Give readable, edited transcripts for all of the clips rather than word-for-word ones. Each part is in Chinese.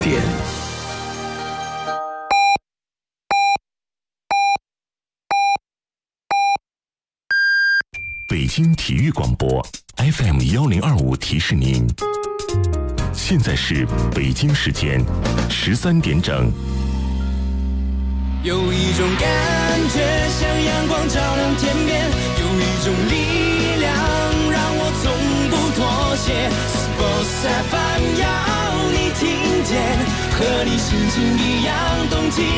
点。北京体育广播 FM1025提示您，现在是北京时间13点整。 有一种感觉像阳光照亮天边，有一种力量让我从不妥协。Sports FM 要你听见，和你心情一样动起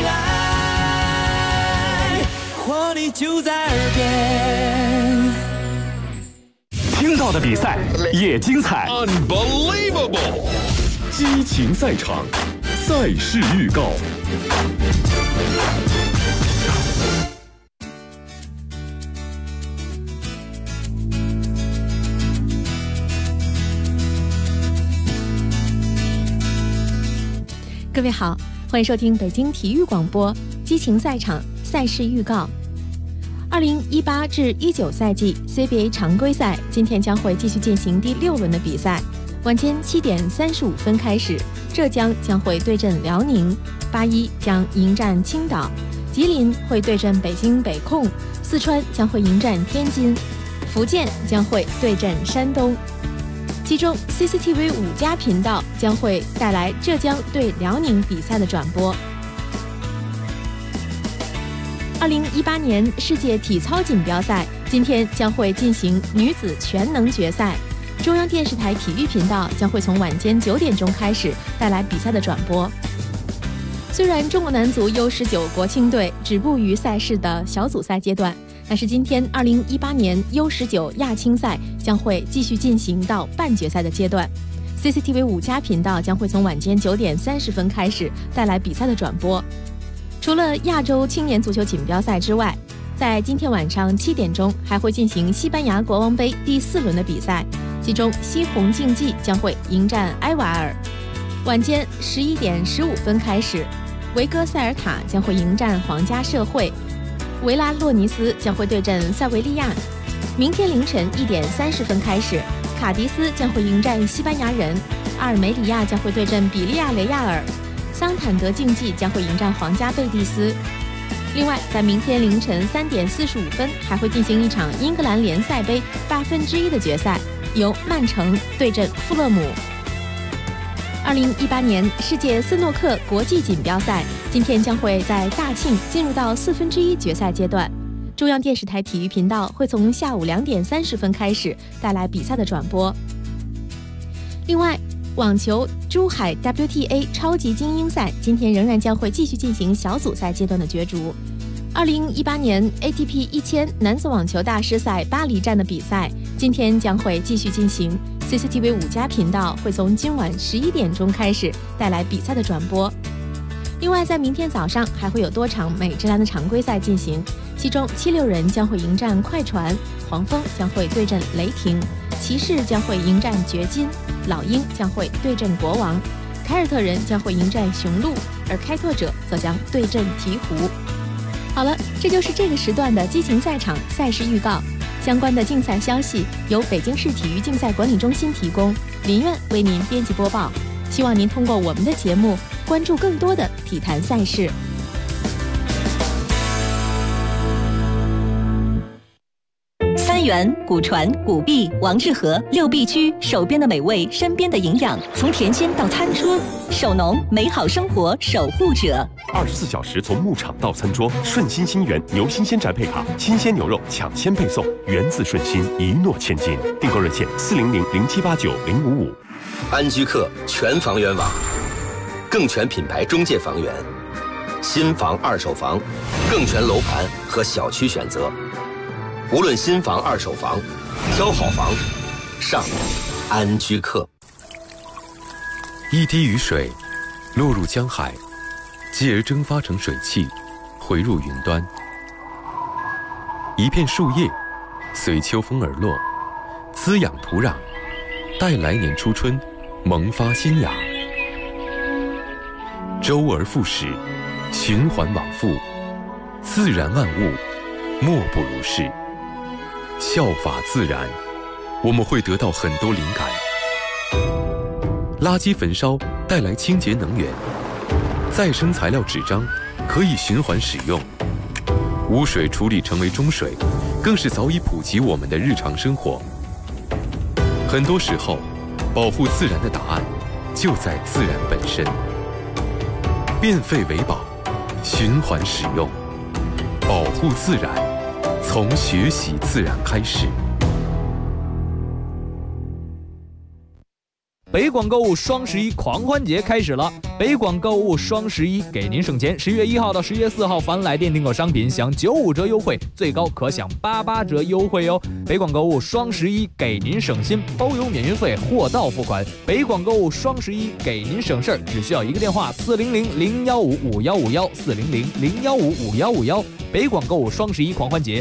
来，活力就在耳边。 听到的比赛也精彩 ，Unbelievable！ 激情赛场，赛事预告。 各位好，欢迎收听北京体育广播激情赛场赛事预告。2018至19赛季 CBA 常规赛今天将会继续进行第6轮的比赛。晚间7点35分开始，浙江将会对阵辽宁，81将迎战青岛，吉林会对阵北京北控，四川将会迎战天津，福建将会对阵山东。其中 CCTV 5+频道将会带来浙江对辽宁比赛的转播。2018年世界体操锦标赛今天将会进行女子全能决赛，中央电视台体育频道将会从晚间9点钟开始带来比赛的转播。虽然中国男足 U19 国青队止步于赛事的小组赛阶段，但是今天2018年 U19 亚青赛将会继续进行到半决赛的阶段。CCTV 5+频道将会从晚间9点30分开始带来比赛的转播。除了亚洲青年足球锦标赛之外，在今天晚上7点钟还会进行西班牙国王杯第4轮的比赛，其中西红竞技将会迎战埃瓦尔。晚间11点15分开始，维戈塞尔塔将会迎战皇家社会，维拉洛尼斯将会对阵塞维利亚。明天凌晨1点30分开始，卡迪斯将会迎战西班牙人，阿尔梅里亚将会对阵比利亚雷亚尔，桑坦德竞技将会迎战皇家贝蒂斯。另外，在明天凌晨3点45分还会进行一场英格兰联赛杯1/8的决赛，由曼城对阵富勒姆。2018年世界斯诺克国际锦标赛今天将会在大庆进入到1/4决赛阶段，中央电视台体育频道会从下午2点30分开始带来比赛的转播。另外，网球珠海 WTA 超级精英赛今天仍然将会继续进行小组赛阶段的角逐。2018年 ATP 1000男子网球大师赛巴黎站的比赛今天将会继续进行， CCTV 5+频道会从今晚11点钟开始带来比赛的转播。另外，在明天早上还会有多场美职篮的常规赛进行，其中76人将会迎战快船，黄蜂将会对阵雷霆，骑士将会迎战掘金，老鹰将会对阵国王，凯尔特人将会迎战雄鹿，而开拓者则将对阵鹈鹕。好了，这就是这个时段的激情赛场赛事预告。相关的竞赛消息由北京市体育竞赛管理中心提供，林苑为您编辑播报。希望您通过我们的节目关注更多的体坛赛事。 三元、古传、古碧、王致和6必居，手边的美味，身边的营养，从田间到餐桌，守农，美好生活守护者。 24小时从牧场到餐桌，顺心新源牛新鲜宅配卡，新鲜牛肉抢先配送，源自顺心，一诺千金。订购热线400-0789-055。 安居客全房源网，更全品牌中介房源，新房、二手房，更全楼盘和小区选择。无论新房、二手房，挑好房，上安居客。 一滴雨水落入江海，继而蒸发成水汽，回入云端。一片树叶随秋风而落，滋养土壤，待来年初春萌发新芽。周而复始，循环往复，自然万物莫不如是。效法自然，我们会得到很多灵感。垃圾焚烧带带来清洁能源。再生材料纸张可以循环使用。污水处理成为中水，更是早已普及我们的日常生活。很多时候，保护自然的答案就在自然本身。变废为宝，循环使用，保护自然，从学习自然开始。 北广购物双11狂欢节开始了，北广购物双11给您省钱。10月1号到10月4号，凡来电订购商品享95折优惠，最高可享88折优惠哦。北广购物双11给您省心，包邮免运费，货到付款。北广购物双11给您省事儿，只需要一个电话400-015-5151，400-015-5151。北广购物双11狂欢节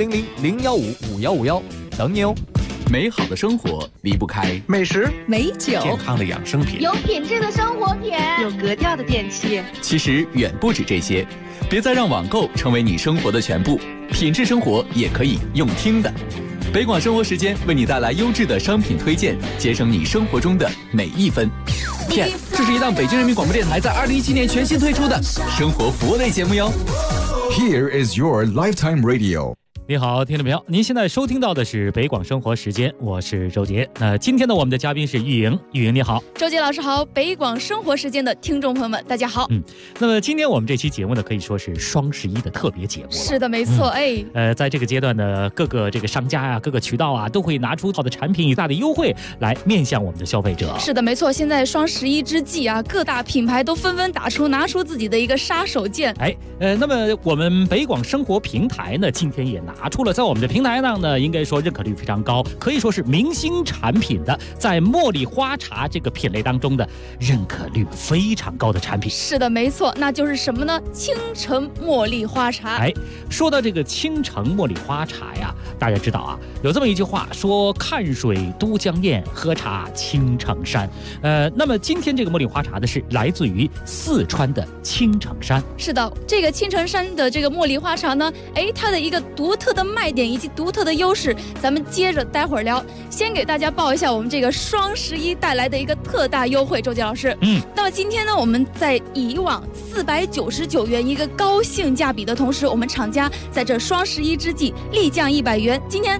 ，400-015-5151，等你哦。 美好的生活离不开美食、 美酒、 健康的养生品、 有品质的生活品、 有格调的电器。 其实远不止这些，别再让网购成为你生活的全部，品质生活也可以用听的。北广生活时间为你带来优质的商品推荐，节省你生活中的每一分。Yes， 这是一档北京人民广播电台在2017年全新推出的生活服务类节目哟。 Here is your lifetime radio。 你好，听众朋友，您现在收听到的是北广生活时间，我是周杰。那今天呢，我们的嘉宾是玉莹，玉莹你好。 周杰老师好，北广生活时间的听众朋友们，大家好。 那么今天我们这期节目呢，可以说是双11的特别节目了。 是的，没错， 在这个阶段呢，各个这个商家啊，各个渠道啊，都会拿出好的产品以大的优惠来面向我们的消费者。 是的，没错，现在双11之际啊，各大品牌都纷纷拿出自己的一个杀手锏。 那么我们北广生活平台呢，今天也拿出了在我们的平台上呢，应该说认可率非常高，可以说是明星产品的，在茉莉花茶这个品类当中的认可率非常高的产品。 是的，没错，那就是什么呢？青城茉莉花茶。 说到这个青城茉莉花茶呀，大家知道啊，有这么一句话说：看水都江堰，喝茶青城山。那么今天这个茉莉花茶的是来自于四川的青城山。 是的，这个青城山的这个茉莉花茶呢，它的一个独特的卖点以及独特的优势，咱们接着待会儿聊。先给大家报一下我们这个双11带来的一个特大优惠，周杰老师。那么今天呢，我们在以往499元一个高性价比的同时，我们厂家在这双11之际立降100元，今天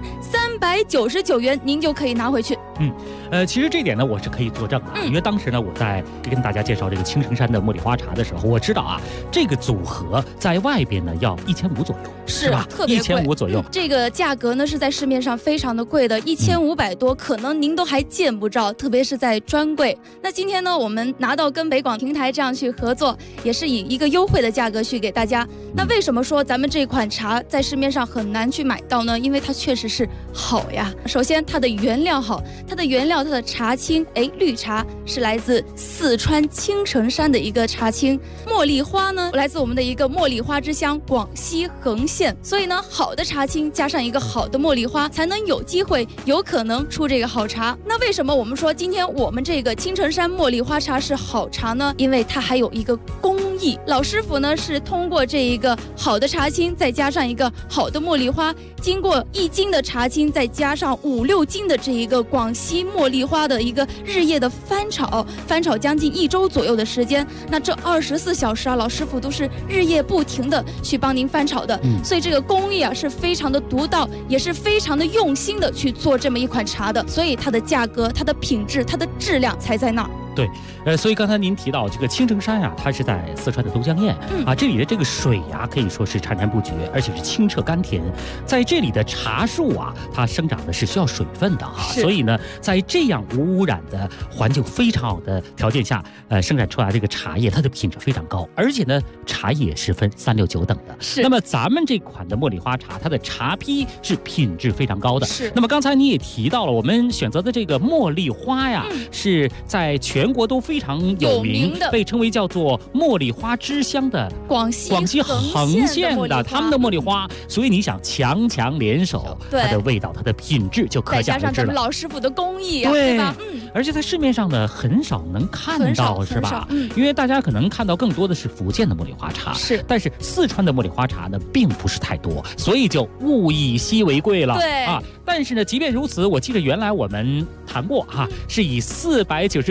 399元您就可以拿回去。 其实这点呢，我是可以作证的，因为当时呢，我在跟大家介绍这个青城山的茉莉花茶的时候，我知道啊，这个组合在外边呢要1500左右， 是吧？ 特别贵 ，1500左右。 这个价格呢是在市面上非常的贵的，1500多，可能您都还见不着，特别是在专柜。那今天呢，我们拿到跟北广平台这样去合作，也是以一个优惠的价格去给大家。那为什么说咱们这款茶在市面上很难去买到呢？因为它确实是好呀。首先它的原料好，它的茶青，绿茶是来自四川青城山的一个茶青，茉莉花呢来自我们的一个茉莉花之乡广西横县，所以呢，好的茶青加上一个好的茉莉花，才能有机会有可能出这个好茶。那为什么我们说今天我们这个青城山茉莉花茶是好茶呢？因为它还有一个工艺，老师傅呢是通过这一个好的茶青，再加上一个好的茉莉花，经过1斤的茶青，再加上5、6斤的这一个广西茉莉花的一个日夜的翻炒将近1周左右的时间。那这24小时啊，老师傅都是日夜不停的去帮您翻炒的，所以这个工艺啊是非常的独到，也是非常的用心的去做这么一款茶的，所以它的价格、它的品质、它的质量才在那儿。 对，所以刚才您提到这个青城山啊，它是在四川的都江堰这里的这个水呀，可以说是潺潺不绝，而且是清澈甘甜。在这里的茶树啊，它生长的是需要水分的所以呢，在这样无污染的环境非常好的条件下，生产出来这个茶叶，它的品质非常高，而且呢，茶叶是分369等的。那么咱们这款的茉莉花茶，它的茶坯是品质非常高的。那么刚才你也提到了，我们选择的这个茉莉花呀，是在全国都非常有名的，被称为叫做茉莉花之乡的广西横县的他们的茉莉花，所以你想强联手，它的味道、它的品质就可想而知了。再加上咱们老师傅的工艺啊，对吧？ 而且在市面上呢很少能看到，是吧？因为大家可能看到更多的是福建的茉莉花茶，但是四川的茉莉花茶呢并不是太多，所以就物以稀为贵了。但是呢，即便如此，我记得原来我们谈过是以499元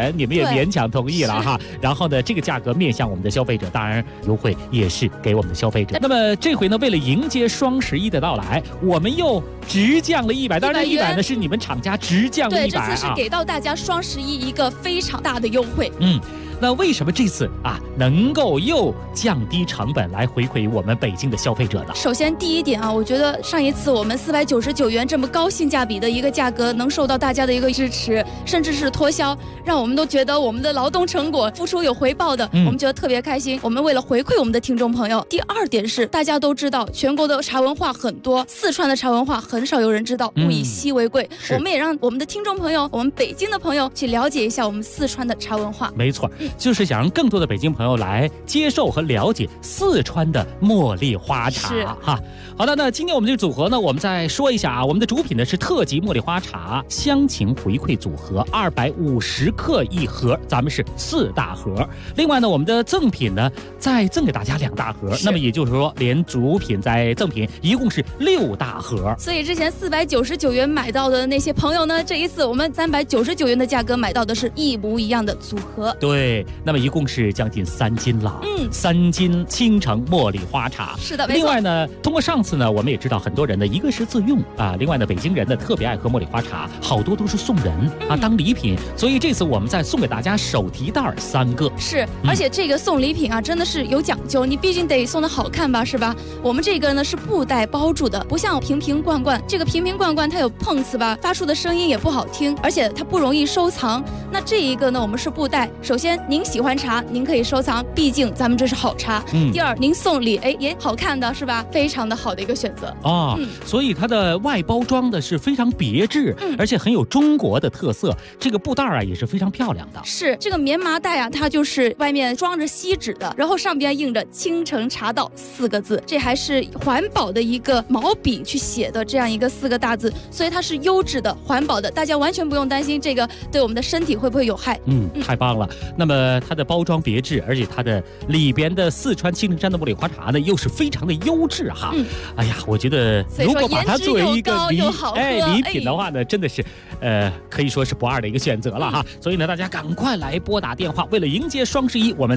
钱，你们也勉强同意了哈。然后呢，这个价格面向我们的消费者，当然优惠也是给我们的消费者。那么这回呢，为了迎接双11的到来，我们又直降了100，当然100呢是你们厂家直降了100啊。 对，这次是给到大家双11一个非常大的优惠。 那为什么这次能够又降低成本来回馈我们北京的消费者呢？ 首先第一点我觉得上一次我们499元这么高性价比的一个价格能受到大家的一个支持，甚至是脱销，让我们都觉得我们的劳动成果付出有回报的，我们觉得特别开心。我们为了回馈我们的听众朋友。第二点是大家都知道全国的茶文化很多，四川的茶文化很少有人知道，物以稀为贵。我们也让我们的听众朋友，我们北京的朋友去了解一下我们四川的茶文化。 没错，就是想让更多的北京朋友来接受和了解四川的茉莉花茶哈。好的，那今天我们这个组合呢，我们再说一下我们的主品呢是特级茉莉花茶乡情回馈组合，250克一盒，咱们是4大盒。另外呢，我们的赠品呢再赠给大家2大盒，那么也就是说连主品再赠品一共是6大盒。 所以之前499元买到的那些朋友呢，这一次我们399元的价格买到的是一模一样的组合。 对，那么一共是将近3斤了，3斤青城茉莉花茶。 是的，没错。 另外呢，通过上次呢，我们也知道很多人呢，一个是自用另外呢，北京人呢特别爱喝茉莉花茶，好多都是送人当礼品，所以这次我们再送给大家手提袋3个。 是，而且这个送礼品真的是有讲究，你毕竟得送的好看吧，是吧？我们这个呢是布袋包住的，不像瓶瓶罐罐，这个瓶瓶罐罐它有碰瓷吧，发出的声音也不好听，而且它不容易收藏。那这一个呢，我们是布袋，首先您喜欢茶，您可以收藏，毕竟咱们这是好茶。第二，您送礼也好看的是吧？非常的好的一个选择所以它的外包装的是非常别致，而且很有中国的特色。这个布袋也是非常漂亮的。 是这个棉麻袋它就是外面装着锡纸的，然后上边印着青城茶道4个字，这还是环保的一个毛笔去写的这样一个4个大字，所以它是优质的环保的，大家完全不用担心这个对我们的身体会不会有害。 太棒了。那么它的包装别致，而且它的里边的四川青城山的茉莉花茶呢又是非常的优质哈。哎呀，我觉得如果把它作为一个礼品的话呢，真的是可以说是不二的一个选择了哈。所以呢，大家赶快来拨打电话，为了迎接双11，我们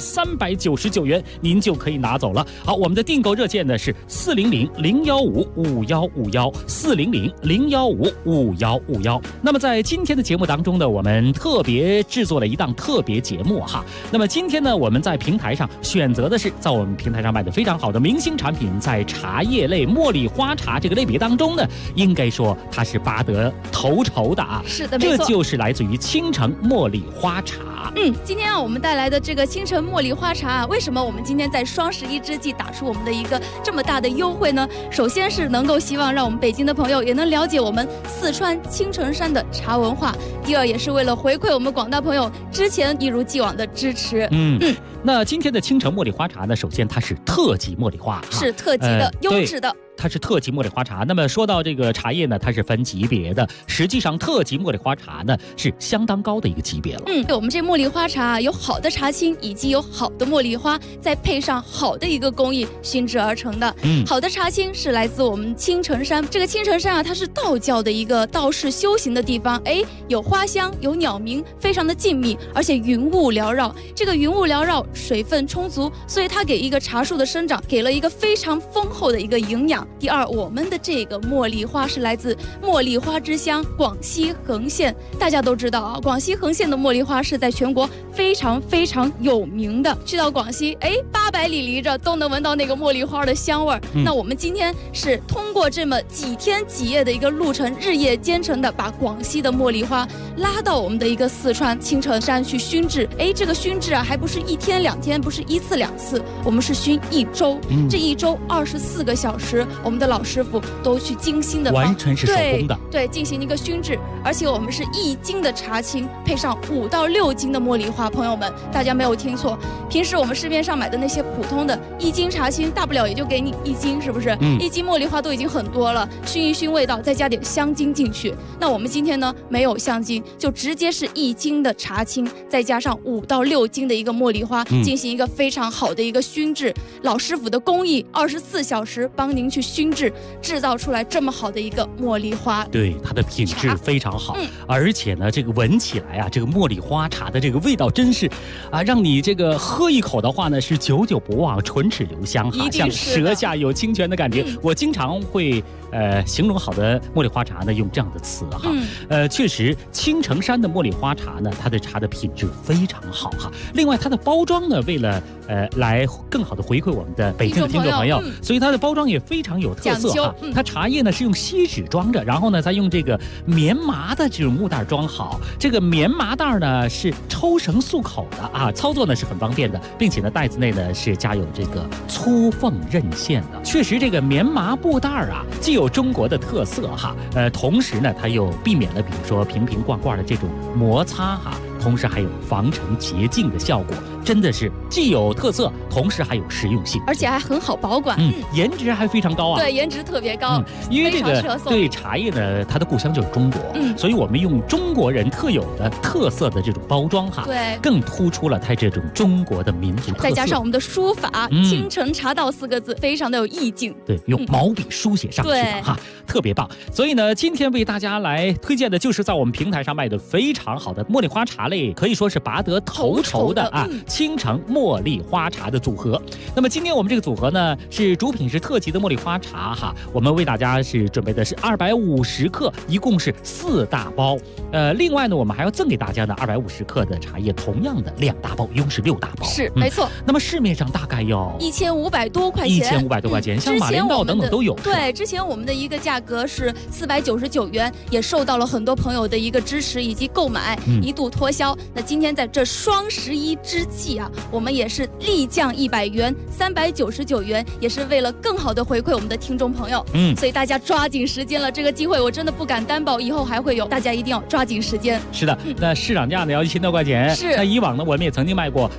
399元您就可以拿走了。好，我们的订购热线呢是400-015-5151，400-015-5151。那么在今天的节目当中呢，我们特别制作了一档特别节目哈。那么今天呢，我们在平台上选择的是在我们平台上卖的非常好的明星产品，在茶叶类茉莉花茶这个类别当中呢，应该说它是拔得头筹的是的，没错， 这就是来自于青城茉莉花茶。 今天我们带来的这个青城茉莉花茶为什么我们今天在双11之际打出我们的一个这么大的优惠呢？首先是能够希望让我们北京的朋友也能了解我们四川青城山的茶文化，第二也是为了回馈我们广大朋友之前一如既往的支持。 那今天的青城茉莉花茶呢，首先它是特级茉莉花， 是特级的优质的。 它是特级茉莉花茶。那么说到这个茶叶呢，它是分级别的，实际上特级茉莉花茶呢是相当高的一个级别了。 我们这茉莉花茶有好的茶青，以及有好的茉莉花，再配上好的一个工艺熏制而成的。好的茶青是来自我们青城山，这个青城山它是道教的一个道士修行的地方，有花香，有鸟鸣，非常的静谧，而且云雾缭绕。这个云雾缭绕，水分充足，所以它给一个茶树的生长给了一个非常丰厚的一个营养。第二，我们的这个茉莉花是来自茉莉花之乡广西横县，大家都知道广西横县的茉莉花是在全国非常非常有名的。去到广西，800里离着都能闻到那个茉莉花的香味儿。那我们今天是通过这么几天几夜的一个路程，日夜兼程的把广西的茉莉花拉到我们的一个四川青城山去熏制。这个熏制还不是1天2天，不是1次2次，我们是熏1周。这1周24个小时，我们的老师傅都去精心的完全是手工的， 对，进行一个熏制。而且我们是1斤的茶青配上5到6斤的茉莉花。朋友们，大家没有听错，平时我们市面上买的那些普通的1斤茶青，大不了也就给你1斤，是不是？1斤茉莉花都已经很多了，熏一熏味道，再加点香精进去。那我们今天呢，没有香精，就直接是1斤的茶青，再加上5到6斤的一个茉莉花，进行一个非常好的一个熏制。老师傅的工艺，24小时帮您去熏制，制造出来这么好的一个茉莉花。 对，它的品质非常好，而且呢，这个闻起来啊，这个茉莉花茶的这个味道真是啊，让你这个喝一口的话呢，是久久不忘，唇齿留香哈，像舌下有清泉的感觉。我经常会形容好的茉莉花茶呢，用这样的词哈，确实青城山的茉莉花茶呢，它的茶的品质非常好哈。另外，它的包装呢，为了来更好的回馈我们的北京的听众朋友，所以它的包装也非常有特色哈。它茶叶呢是用锡纸装着，然后呢再用这个棉麻的这种木袋装好。这个棉麻袋呢是抽绳束口的啊，操作呢是很方便的，并且呢袋子内呢是加有这个粗缝刃线的。确实，这个棉麻布袋啊，既有中国的特色哈，同时呢它又避免了比如说瓶瓶罐罐的这种摩擦哈。同时还有防尘洁净的效果，真的是既有特色，同时还有实用性， 而且还很好保管。 颜值还非常高啊！ 对，颜值特别高。 因为这个对茶叶呢，它的故乡就是中国，所以我们用中国人特有的特色的这种包装哈， 对， 更突出了它这种中国的民族特色。 再加上我们的书法“青城茶道”4个字，非常的有意境。 对，用毛笔书写上去的哈，特别棒。所以呢，今天为大家来推荐的就是在我们平台上卖的非常好的茉莉花茶类，可以说是拔得头筹的啊，青城茉莉花茶的组合。那么今天我们这个组合呢，是主品是特级的茉莉花茶哈，我们为大家是准备的是250克，一共是4大包。另外呢，我们还要赠给大家呢250克的茶叶，同样的2大包，一共是6大包。 是，没错。 那么市面上大概要 1500多块钱 ，1500多块钱，像马连道等等都有。 对，之前我们的一个价格是499元，也受到了很多朋友的一个支持以及购买，一度脱销。那今天在这双11之际啊，我们也是力降100元，399元，也是为了更好的回馈我们的听众朋友。所以大家抓紧时间了，这个机会我真的不敢担保以后还会有，大家一定要抓紧时间。 是的，那市场价呢要1000多块钱。 是， 那以往呢我们也曾经卖过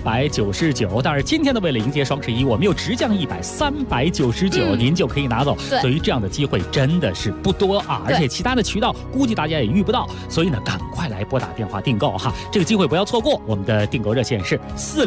499，但是今天呢为了迎接双11，我们又直降100，399，您就可以拿走。所以这样的机会真的是不多啊，而且其他的渠道估计大家也遇不到，所以呢赶快来拨打电话订购哈，这个机会不要错过。我们的订购热线是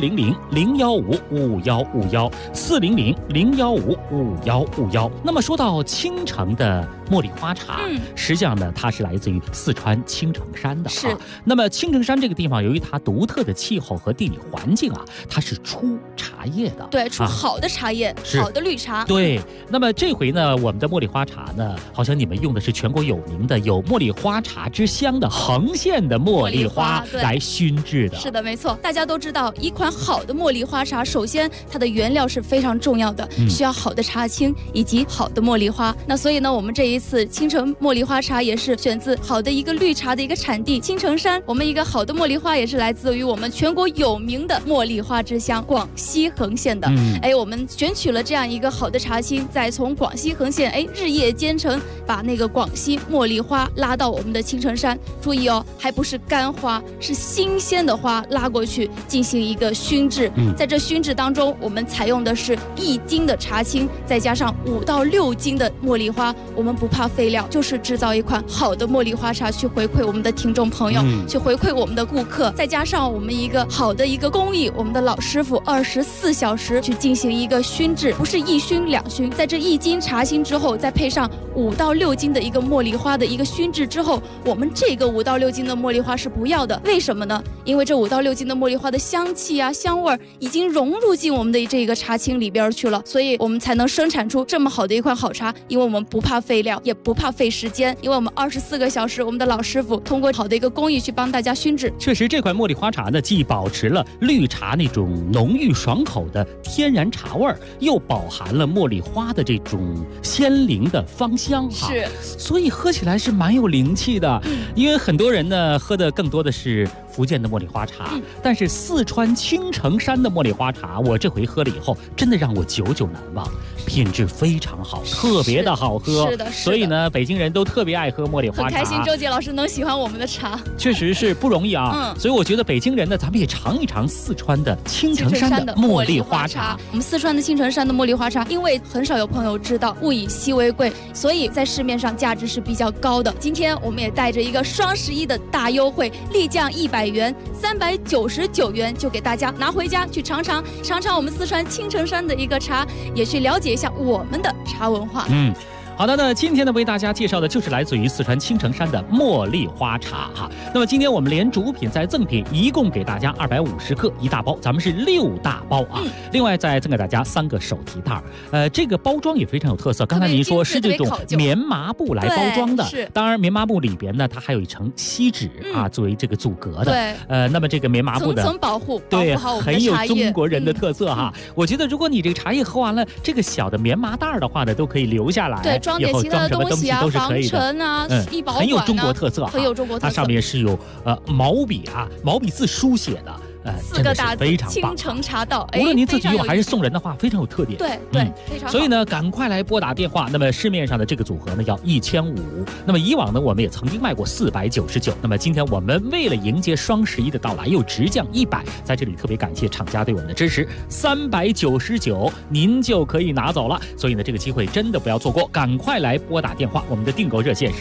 400-015-5151400-015-515。那么说到青城的茉莉花茶，实际上呢它是来自于四川青城山的啊。那么青城山这个地方，由于它独特的气候和地理环境啊，它是出茶叶的， 对，出好的茶叶，好的绿茶。 对，那么这回呢，我们的茉莉花茶呢，好像你们用的是全国有名的有茉莉花茶之乡的横县的茉莉花来熏制的。 是的，没错。大家都知道，一款好的茉莉花茶，首先它的原料是非常重要的，需要好的茶青以及好的茉莉花。那所以呢，我们这一次青城茉莉花茶也是选自好的一个绿茶的一个产地青城山。我们一个好的茉莉花也是来自于我们全国有名的茉莉花之乡广西横县的。我们选取了这样一个好的茶青，再从广西横县日夜兼程，把那个广西茉莉花拉到我们的青城山。注意哦，还不是干花，是新鲜的花拉过去进行一个熏制。在这熏制当中，我们采用的是1斤的茶青，再加上5到6斤的茉莉花。我们不怕废料，就是制造一款好的茉莉花茶，去回馈我们的听众朋友，去回馈我们的顾客。再加上我们一个好的一个工艺，我们的老师傅24小时去进行一个熏制，不是1熏2熏，在这1斤茶青之后，再配上5到6斤的一个茉莉花的一个熏制之后，我们这个5到6斤的茉莉花是不要的。为什么呢？因为这5到6斤的茉莉花的香气啊、香味已经融入进我们的这个茶青里边去了，所以我们才能生产出这么好的一款好茶。因为我们不怕废料，也不怕费时间，因为我们24个小时，我们的老师傅通过好的一个工艺去帮大家熏制。 确实，这款茉莉花茶呢，既保持了绿茶那种浓郁爽口的天然茶味儿，又饱含了茉莉花的这种鲜灵的芳香哈。 是， 所以喝起来是蛮有灵气的。因为很多人呢喝的更多的是福建的茉莉花茶，但是四川青城山的茉莉花茶，我这回喝了以后，真的让我久久难忘，品质非常好，特别的好喝。 是的， 所以呢，北京人都特别爱喝茉莉花茶。 很开心，周杰老师能喜欢我们的茶， 确实是不容易啊。所以我觉得北京人呢，咱们也尝一尝四川的青城山的茉莉花茶。 我们四川的青城山的茉莉花茶，因为很少有朋友知道，物以稀为贵，所以在市面上价值是比较高的。今天我们也带着一个双11的大优惠，立降100元，399元就给大家拿回家去尝尝我们四川青城山的一个茶，也去了解一下我们的茶茶文化。 好的，那今天呢为大家介绍的就是来自于四川青城山的茉莉花茶哈。那么今天我们连主品再赠品，一共给大家250克一大包，咱们是6大包啊。另外再赠给大家3个手提袋这个包装也非常有特色。刚才您说是这种棉麻布来包装的，当然棉麻布里边呢，它还有一层锡纸作为这个阻隔的。 对， 那么这个棉麻布的层层保护， 对， 保护好我们的很有茶叶中国人的特色哈。我觉得如果你这个茶叶喝完了，这个小的棉麻袋的话呢，都可以留下来。 对，装点其他的东西啊，防尘啊，易保管啊， 很有中国特色， 很有中国特色。 它上面是有毛笔字书写的。 4个大字非常青城茶道， 无论您自己用还是送人的话，非常有特点。 对，非常好。 所以呢，赶快来拨打电话。那么市面上的这个组合呢，要1500。那么以往呢，我们也曾经卖过499。那么今天我们为了迎接双11的到来，又直降100。在这里特别感谢厂家对我们的支持，399您就可以拿走了。所以呢，这个机会真的不要错过，赶快来拨打电话。我们的订购热线是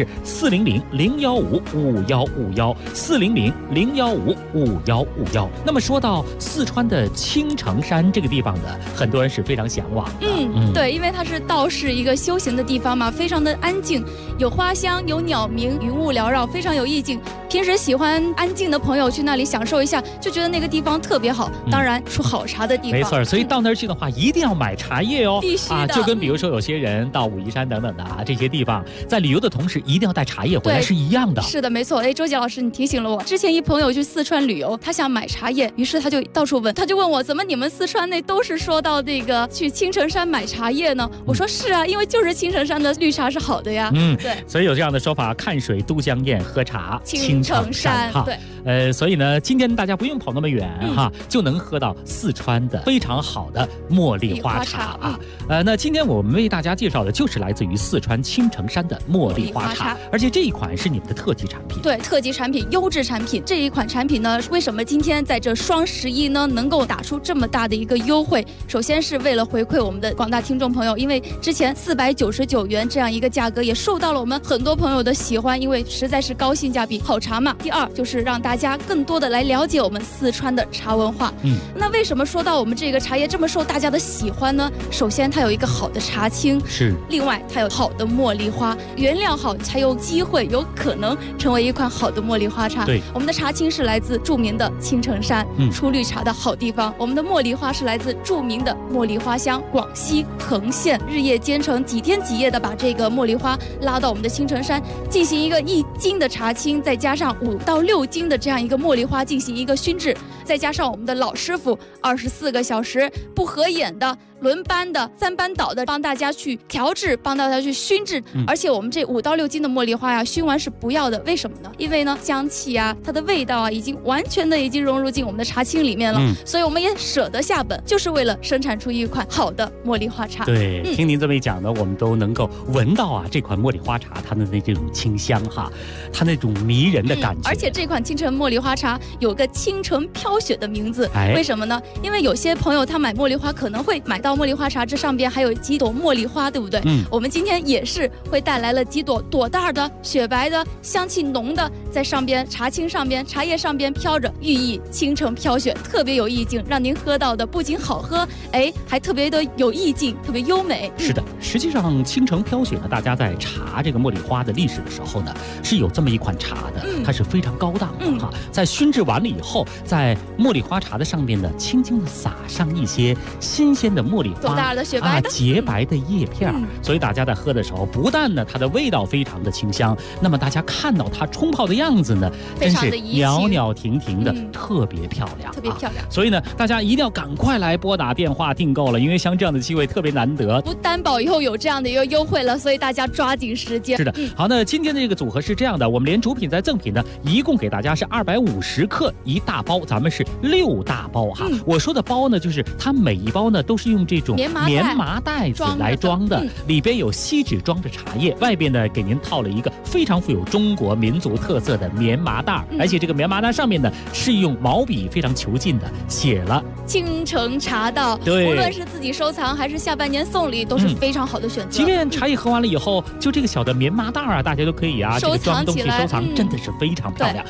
400-015-5151，400-015-5151。那么说到四川的青城山这个地方呢，很多人是非常向往的。 对，因为它是道士一个修行的地方嘛，非常的安静，有花香，有鸟鸣，云雾缭绕，非常有意境。平时喜欢安静的朋友去那里享受一下，就觉得那个地方特别好。当然，出好茶的地方。 没错，所以到那儿去的话，一定要买茶叶哦。 必须的。 就跟比如说有些人到武夷山等等的这些地方，在旅游的同时一定要带茶叶回来是一样的。 是的，没错。周杰老师，你提醒了我。之前一朋友去四川旅游，他想买茶叶。于是他就到处问，他就问我，怎么你们四川内都是说到这个去青城山买茶叶呢？我说是啊，因为就是青城山的绿茶是好的呀。对， 所以有这样的说法，看水都江堰，喝茶青城山哈。 对，所以呢，今天大家不用跑那么远哈，就能喝到四川的非常好的茉莉花茶啊。那今天我们为大家介绍的就是来自于四川青城山的茉莉花茶，而且这一款是你们的特级产品。 对，特级产品，优质产品。这一款产品呢，为什么今天在这双11呢能够打出这么大的一个优惠？首先是为了回馈我们的广大听众朋友，因为之前499元这样一个价格也受到了我们很多朋友的喜欢，因为实在是高性价比，好茶嘛。第二就是让大家更多的来了解我们四川的茶文化。那为什么说到我们这个茶叶这么受大家的喜欢呢？首先它有一个好的茶青， 是， 另外它有好的茉莉花，原料好才有机会有可能成为一款好的茉莉花茶。 对， 我们的茶青是来自著名的青城山，出绿茶的好地方。我们的茉莉花是来自著名的茉莉花乡广西横县，日夜兼程，几天几夜的把这个茉莉花拉到我们的青城山，进行一个1斤的茶青，再加上5到6斤的这样一个茉莉花进行一个熏制，再加上我们的老师傅24个小时不合眼的轮班的3班倒的帮大家去调制，帮大家去熏制。而且我们这5到6斤的茉莉花呀，熏完是不要的，为什么呢？因为呢香气啊，它的味道啊，已经完全的已经融入进我们的茶青里面了。所以我们也舍得下本，就是为了生产出一款好的茉莉花茶。 对，听您这么一讲呢，我们都能够闻到啊这款茉莉花茶它的那种清香哈，它那种迷人的感觉。 而且这款青城茉莉花茶有个青城飘雪的名字，为什么呢？因为有些朋友他买茉莉花可能会买到茉莉花茶，这上边还有几朵茉莉花，对不对？我们今天也是会带来了几朵朵大的、雪白的、香气浓的，在上边茶青上边、茶叶上边飘着，寓意青城飘雪，特别有意境，让您喝到的不仅好喝，还特别的有意境，特别优美。 是的，实际上青城飘雪呢，大家在查这个茉莉花的历史的时候呢，是有这么一款茶的，它是非常高档的哈。在熏制完了以后，在茉莉花茶的上面呢，轻轻的撒上一些新鲜的茉莉花， 大的雪白的洁白的叶片，所以大家在喝的时候，不但呢它的味道非常的清香，那么大家看到它冲泡的样子呢，真是袅袅婷婷的，特别漂亮， 特别漂亮。 所以呢，大家一定要赶快来拨打电话订购了，因为像这样的机会特别难得， 不担保以后有这样的一个优惠了，所以大家抓紧时间。 是的，好，那今天的这个组合是这样的，我们连主品再赠品呢，一共给大家是250克一大包，咱们是6大包哈。我说的包呢，就是它每一包呢都是用这种棉麻袋子来装的，里边有锡纸装着茶叶，外边呢给您套了一个非常富有中国民族特色的棉麻袋，而且这个棉麻袋上面呢是用毛笔非常遒劲的写了青城茶道，无论是自己收藏还是下半年送礼，都是非常好的选择。 即便茶叶喝完了以后，就这个小的棉麻袋啊，大家都可以啊，这个装东西收藏真的是非常漂亮。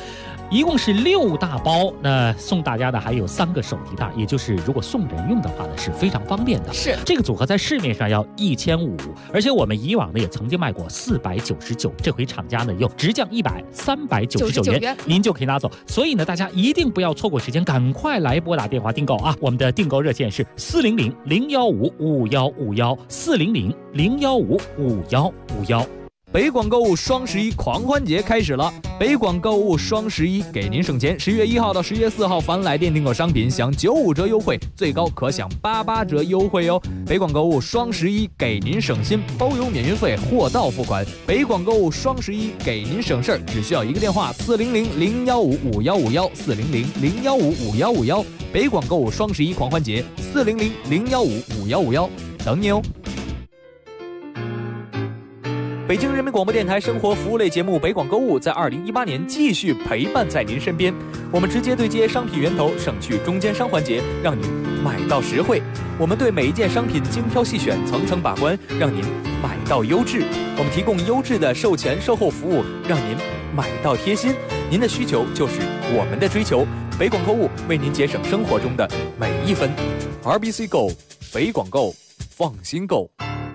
一共是6大包。那送大家的还有3个手提袋，也就是如果送人用的话呢，是非常方便的。 是这个组合在市面上要1500，而且我们以往呢也曾经卖过499，这回厂家呢又直降100，399元，您就可以拿走。所以呢，大家一定不要错过时间，赶快来拨打电话订购啊！我们的订购热线是400-015-5151，400-015-5151。 北广购物双11狂欢节开始了，北广购物双11给您省钱。10月1号到10月4号，凡来电订购商品享95折优惠，最高可享88折优惠哦。北广购物双11给您省心，包邮免运费，货到付款。北广购物双11给您省事儿，只需要一个电话400-015-5151，400-015-5151。北广购物双11狂欢节，400-015-5151，等你哦。北京人民广播电台生活服务类节目《北广购物》在2018年继续陪伴在您身边。我们直接对接商品源头，省去中间商环节，让您买到实惠。我们对每一件商品精挑细选，层层把关，让您买到优质。我们提供优质的售前售后服务，让您买到贴心。您的需求就是我们的追求。北广购物为您节省生活中的每一分。RBC Go， 北广购，放心购。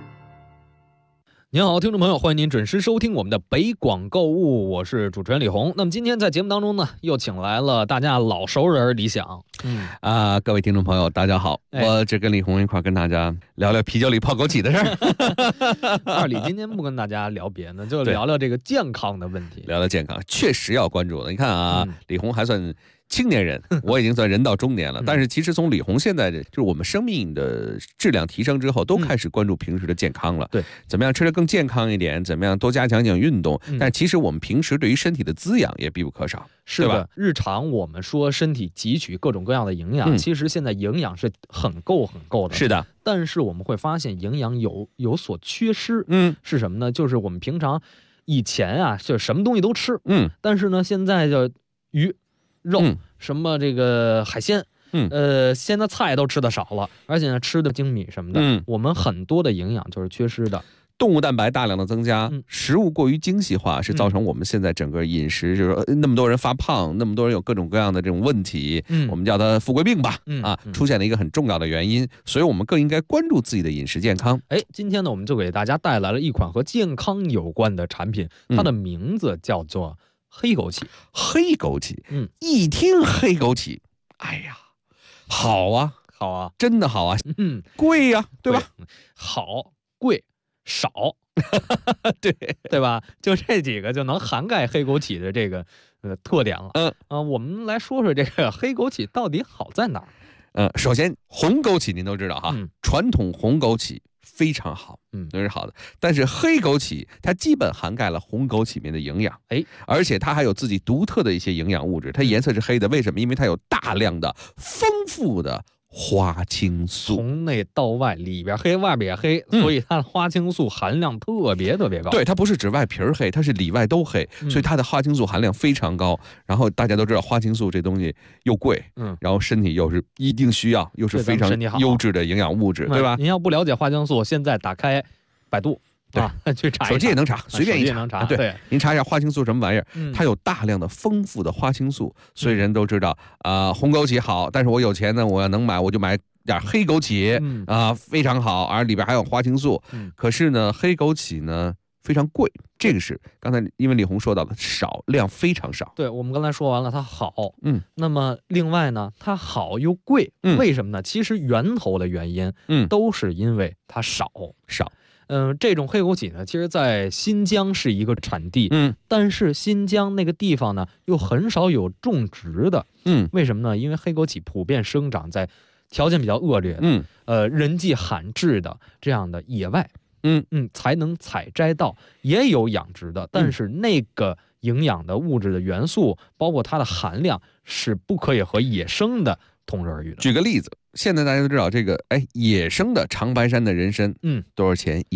您好，听众朋友，欢迎您准时收听我们的北广购物，我是主持人李红。那么今天在节目当中呢，又请来了大家老熟人李想。 各位听众朋友，大家好，我这跟李红一块跟大家聊聊啤酒里泡枸杞的事儿。 二李今天不跟大家聊别的，就聊聊这个健康的问题。 聊聊健康，确实要关注的。你看啊，李红还算青年人，我已经算人到中年了。但是其实从李红现在就是我们生命的质量提升之后，都开始关注平时的健康了。 对， 怎么样吃得更健康一点？怎么样多加强运动？但其实我们平时对于身体的滋养也必不可少。 是的，日常我们说身体汲取各种各样的营养，其实现在营养是很够的。 是的， 但是我们会发现营养有所缺失。是什么呢？就是我们平常以前啊，就什么东西都吃。但是呢，现在就鱼。肉什么这个海鲜，现在菜都吃的少了，而且呢吃的精米什么的，我们很多的营养就是缺失的。 动物蛋白大量的增加，食物过于精细化，是造成我们现在整个饮食就是那么多人发胖，那么多人有各种各样的这种问题，我们叫它富贵病吧，出现了一个很重要的原因，所以我们更应该关注自己的饮食健康。 今天呢，我们就给大家带来了一款和健康有关的产品，它的名字叫做黑枸杞。 黑枸杞，一听黑枸杞，哎呀，好啊，真的好啊，贵呀，对吧？ 好，贵，少， 对吧？就这几个就能涵盖黑枸杞的这个特点了。我们来说说这个黑枸杞到底好在哪儿？ 首先红枸杞您都知道哈，传统红枸杞非常好，那是好的。但是黑枸杞它基本涵盖了红枸杞里面的营养，而且它还有自己独特的一些营养物质。它颜色是黑的，为什么？因为它有大量的丰富的花青素， 从内到外，里边黑，外边也黑，所以它的花青素含量特别高。 对，它不是指外皮黑，它是里外都黑，所以它的花青素含量非常高。然后大家都知道花青素这东西又贵，然后身体又是一定需要，又是非常优质的营养物质，对吧？ 您要不了解花青素，现在打开百度。去查一查， 手机也能查，随便一查。 对，您查一下花青素什么玩意儿，它有大量的丰富的花青素，所以人都知道红枸杞好，但是我有钱呢，我要能买，我就买点黑枸杞，非常好，而里边还有花青素。可是呢，黑枸杞呢非常贵，这个是刚才因为李红说到的少，量非常少。 对，我们刚才说完了，它好，那么另外呢，它好又贵，为什么呢？其实源头的原因，都是因为它少。这种黑枸杞呢，其实在新疆是一个产地，但是新疆那个地方呢，又很少有种植的，为什么呢？因为黑枸杞普遍生长在条件比较恶劣的，人迹罕至的这样的野外，才能采摘到，也有养殖的，但是那个营养的物质的元素，包括它的含量，是不可以和野生的同日而语的。 举个例子。现在大家都知道这个，野生的长白山的人参，多少钱一根儿？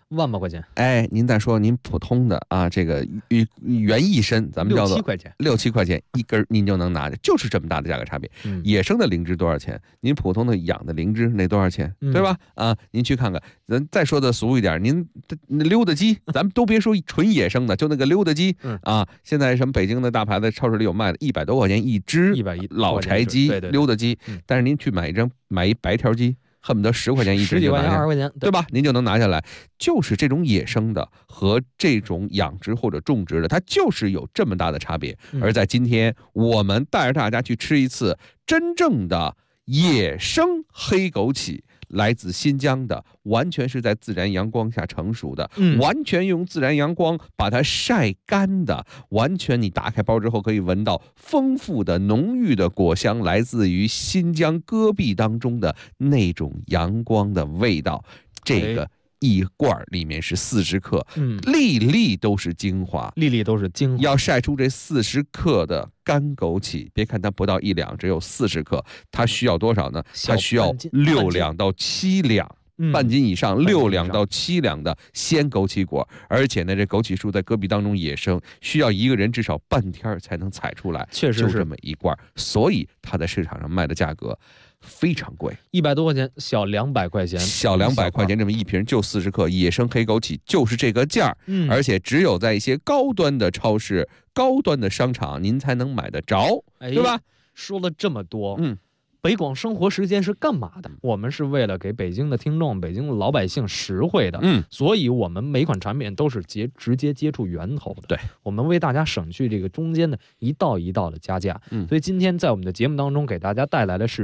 万把块钱。 哎，您再说您普通的啊，这个原益参，咱们叫做 6-7块钱 ，6、7块钱一根，您就能拿着，就是这么大的价格差别。野生的灵芝多少钱？您普通的养的灵芝那多少钱？对吧？啊，您去看看。咱再说的俗一点，您溜达鸡，咱们都别说纯野生的，就那个溜达鸡啊，现在什么北京的大牌的超市里有卖的，100多块钱一只老柴鸡、溜达鸡，但是您去买一白条鸡。恨不得10块钱一只，10 几块钱、20块钱， 对吧？您就能拿下来。就是这种野生的和这种养殖或者种植的，它就是有这么大的差别。而在今天，我们带着大家去吃一次真正的野生黑枸杞。来自新疆的，完全是在自然阳光下成熟的，完全用自然阳光把它晒干的，完全你打开包之后可以闻到丰富的浓郁的果香，来自于新疆戈壁当中的那种阳光的味道。这个一罐里面是40克，粒粒都是精华，要晒出这40克的干枸杞，别看它不到1两，只有40克，它需要多少呢？它需要6两到7两。半斤以上，6两到7两的鲜枸杞果，而且呢，这枸杞树在戈壁当中野生，需要一个人至少半天才能采出来， 确实是就这么一罐，所以它在市场上卖的价格非常贵 ，100多块钱，小200块钱， 小200块钱这么一瓶就40克，野生黑枸杞就是这个价，而且只有在一些高端的超市、高端的商场您才能买得着，对吧？ 说了这么多，北广生活时间是干嘛的？我们是为了给北京的听众、北京的老百姓实惠的，所以我们每款产品都是直接接触源头的。 对， 我们为大家省去这个中间的一道一道的加价。所以今天在我们的节目当中给大家带来的是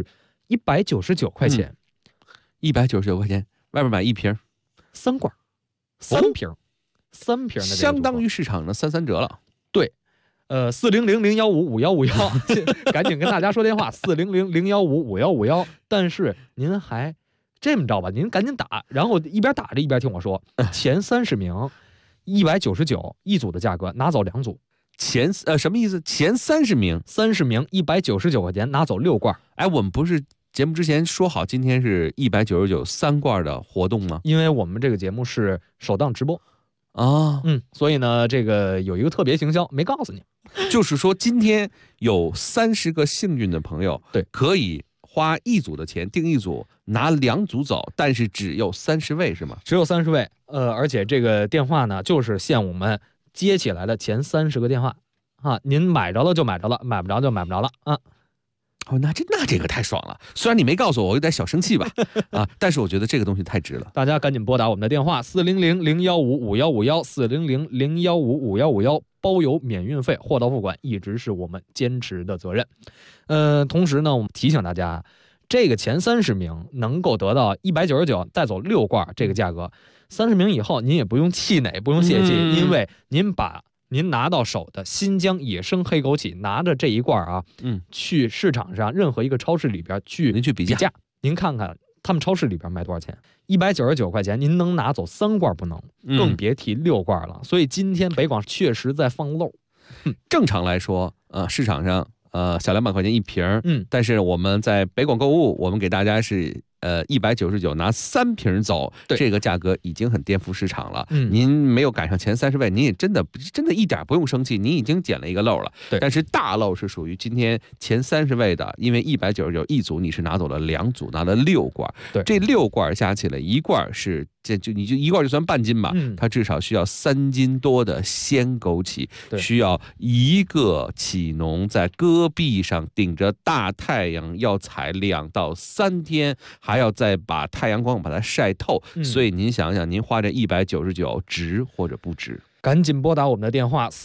199块钱 ，199块钱，外面买一瓶 ，3罐，3瓶的， 相当于市场的33折了。 对。400-015-5151，赶紧跟大家说电话，400-015-5151。但是您还这么着吧，您赶紧打，然后一边打着一边听我说，前30名199一组的价格，拿走2组。 什么意思？前30名 199块钱，拿走6罐。 哎，我们不是节目之前说好今天是199 3罐的活动吗？ 因为我们这个节目是首档直播。所以呢，这个有一个特别行销没告诉你， 就是说今天有30个幸运的朋友， 对， 可以花1组的钱订1组，拿2组走，但是只有30位是吗？ 只有30位，而且这个电话呢，就是限我们接起来的前30个电话啊，您买着了就买着了，买不着就买不着了啊。 那这个太爽了，虽然你没告诉我，我有点小生气吧，但是我觉得这个东西太值了。 大家赶紧拨打我们的电话400-015-5151，400-015-5151，包邮免运费，货到付款，一直是我们坚持的责任。同时呢，我们提醒大家，这个前30名能够得到199带走6罐这个价格，30名以后您也不用气馁，不用泄气，因为您拿到手的新疆野生黑枸杞，拿着这一罐啊，去市场上任何一个超市里边您去比价，您看看他们超市里边卖多少钱？199块钱，您能拿走3罐不能，更别提6罐了。所以今天北广确实在放漏。 正常来说，市场上小200块钱一瓶，但是我们在北广购物，我们给大家是199拿3瓶走，这个价格已经很颠覆市场了。您没有赶上前30位，您也真的一点不用生气，您已经捡了一个漏了。但是大漏是属于今天前30位的，因为199一组你是拿走了2组，拿了6罐。这6罐加起来一罐是你就一罐就算半斤吧，它至少需要3斤多的鲜枸杞，需要一个杞农在戈壁上顶着大太阳要采2到3天，还要再把太阳光把它晒透，所以您想想，您花这199值或者不值？ 赶紧拨打我们的电话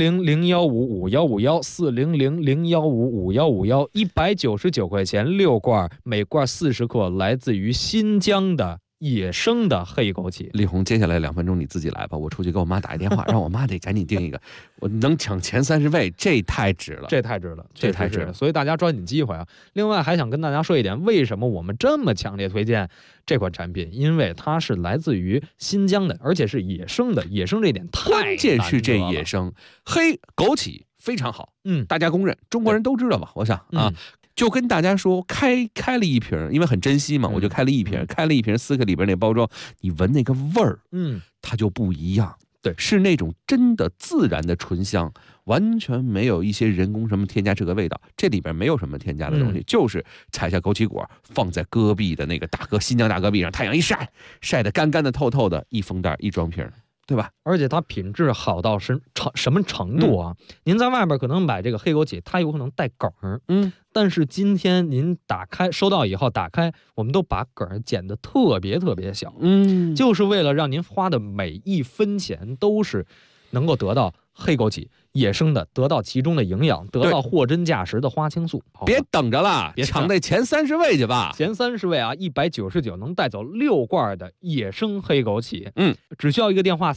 400-015-5151，400-015-5151，199块钱6罐，每罐40克，来自于新疆的野生的黑枸杞。 丽红，接下来2分钟你自己来吧，我出去给我妈打一电话，让我妈得赶紧订一个。我能抢前30位，这太值了， 这太值了。所以大家抓紧机会啊！另外还想跟大家说一点，为什么我们这么强烈推荐这款产品？因为它是来自于新疆的，而且是野生的。野生这点太难得了， 关键是这野生黑枸杞非常好，大家公认，中国人都知道吧？我想啊。 就跟大家说，开了一瓶，因为很珍惜嘛，我就开了一瓶，开了一瓶斯克里边那包装，你闻那个味儿，它就不一样。 对， 是那种真的自然的醇香，完全没有一些人工什么添加这个味道，这里边没有什么添加的东西，就是采下枸杞果放在戈壁的那个新疆大戈壁上，太阳一晒，晒得干干的透透的，一封袋一装瓶，对吧？ 而且它品质好到什么程度啊？您在外边可能买这个黑枸杞，它有可能带梗儿，但是今天您收到以后打开，我们都把梗儿剪得特别特别小，就是为了让您花的每一分钱都是能够得到黑枸杞野生的，得到其中的营养，得到货真价实的花青素。 别等着了，抢那前30位去吧！ 前30位啊，199能带走6罐的野生黑枸杞。只需要一个电话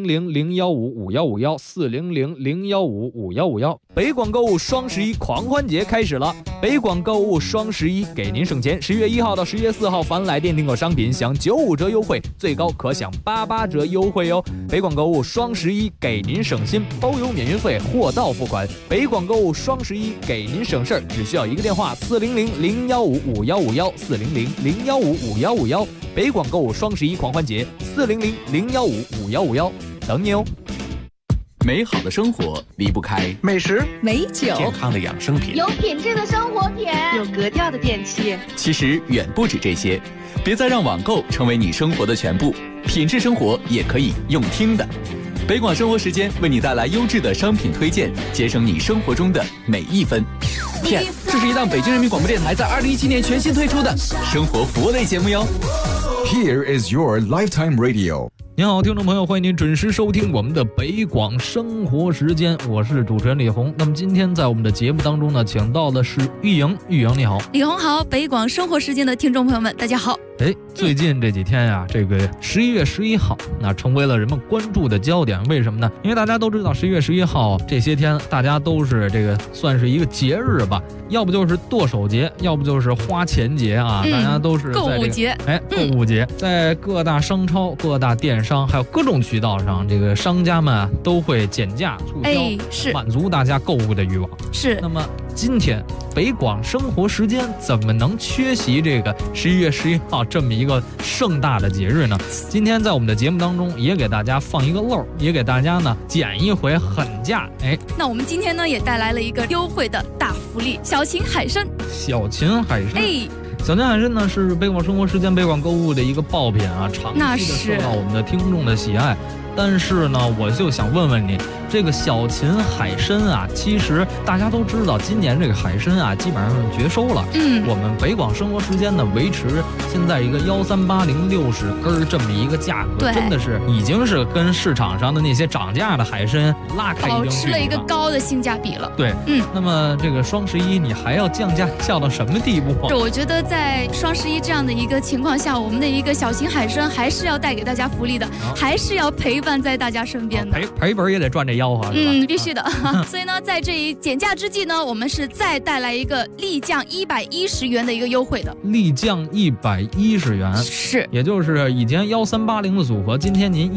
：400-015-5151，400-015-5151。北广购物双11狂欢节开始了，北广购物双11给您省钱。10月1号到10月4号，凡来电订购商品享95折优惠，最高可享88折优惠哟。北广购物双11给您省心，包邮免运费，货到付款。北广购物双11给您省事儿，只需要一个电话：400-015-5151，400-015-5151。北广购物双11狂欢节，400-015-5151，等你哦。 美好的生活离不开美食、 美酒、 健康的养生品、 有品质的生活品、 有格调的电器。 其实远不止这些，别再让网购成为你生活的全部，品质生活也可以用听的。北广生活时间为你带来优质的商品推荐，节省你生活中的每一分。Yes， 这是一档北京人民广播电台在2017年全新推出的生活服务类节目哟。 Here is your lifetime radio。 您好，听众朋友，欢迎您准时收听我们的北广生活时间，我是主持人李红。那么今天在我们的节目当中呢，请到的是玉莹，玉莹你好。 李红好，北广生活时间的听众朋友们，大家好。 最近这几天呀，这个11月11号，那成为了人们关注的焦点。为什么呢？因为大家都知道11月11号这些天，大家都是这个算是一个节日吧，要不就是剁手节，要不就是花钱节啊，大家都是在、 购物节。 购物节，在各大商超、各大电商还有各种渠道上，这个商家们都会减价促销， 是满足大家购物的欲望。 是。 那么今天北广生活时间怎么能缺席这个11月11号这么一个盛大的节日呢？今天在我们的节目当中也给大家放一个漏，也给大家呢减一回狠价。 那我们今天呢也带来了一个优惠的大福利，小秦海参。 小秦海参。小秦海参呢是北广生活时间北广购物的一个爆品啊，长期的受到我们的听众的喜爱。但是呢，我就想问问你，这个小秦海参啊，其实大家都知道，今年这个海参啊，基本上是绝收了。我们北广生活时间呢，维持现在一个13806根这么一个价格，真的是已经是跟市场上的那些涨价的海参拉开一定距离了， 保持了一个高的性价比了。 对，那么这个双11你还要降价降到什么地步啊？ 我觉得在双11这样的一个情况下，我们的一个小秦海参还是要带给大家福利的，还是要陪伴在大家身边的， 赔本也得赚这吆喝，是吧？ 必须的。所以呢，在这一减价之际呢，我们是再带来一个立降110元的一个优惠的。 立降110元， 是， 也就是以前1380的组合，今天您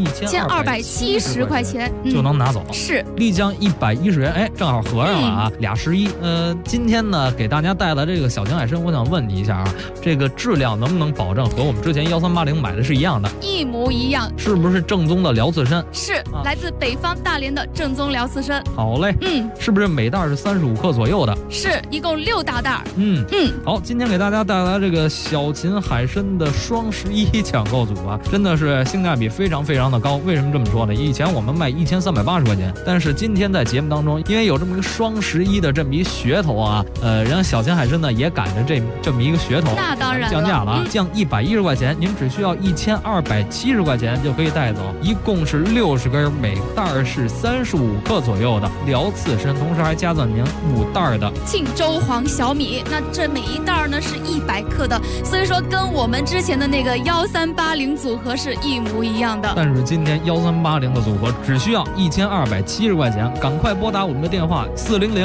1270块钱就能拿走了。 是， 立降110元，正好合上了啊，俩11。今天呢，给大家带来这个小秦海参，我想问你一下啊，这个质量能不能保证和我们之前1380买的是一样的？ 一模一样。 是不是正宗的辽刺参？ 是，来自北方大连的正宗辽刺参。 好嘞，是不是每袋是35克左右的？ 是，一共6大袋。 好，今天给大家带来这个小秦海参的双11抢购组啊，真的是性价比非常非常的高。为什么这么说呢？以前我们卖1380块钱，但是今天在节目当中，因为有这么一个双11的这么一噱头啊，人家小秦海参呢也赶着这么一个噱头， 那当然降价了啊，降110块钱，您只需要1270块钱就可以带走，一共是60根，每袋是35克左右的辽刺参，同时还加赠您5袋的庆州黄小米。那这每一袋呢是100克的，所以说跟我们之前的那个1380组合是一模一样的。 但是今天1380的组合只需要1270块钱，赶快拨打我们的电话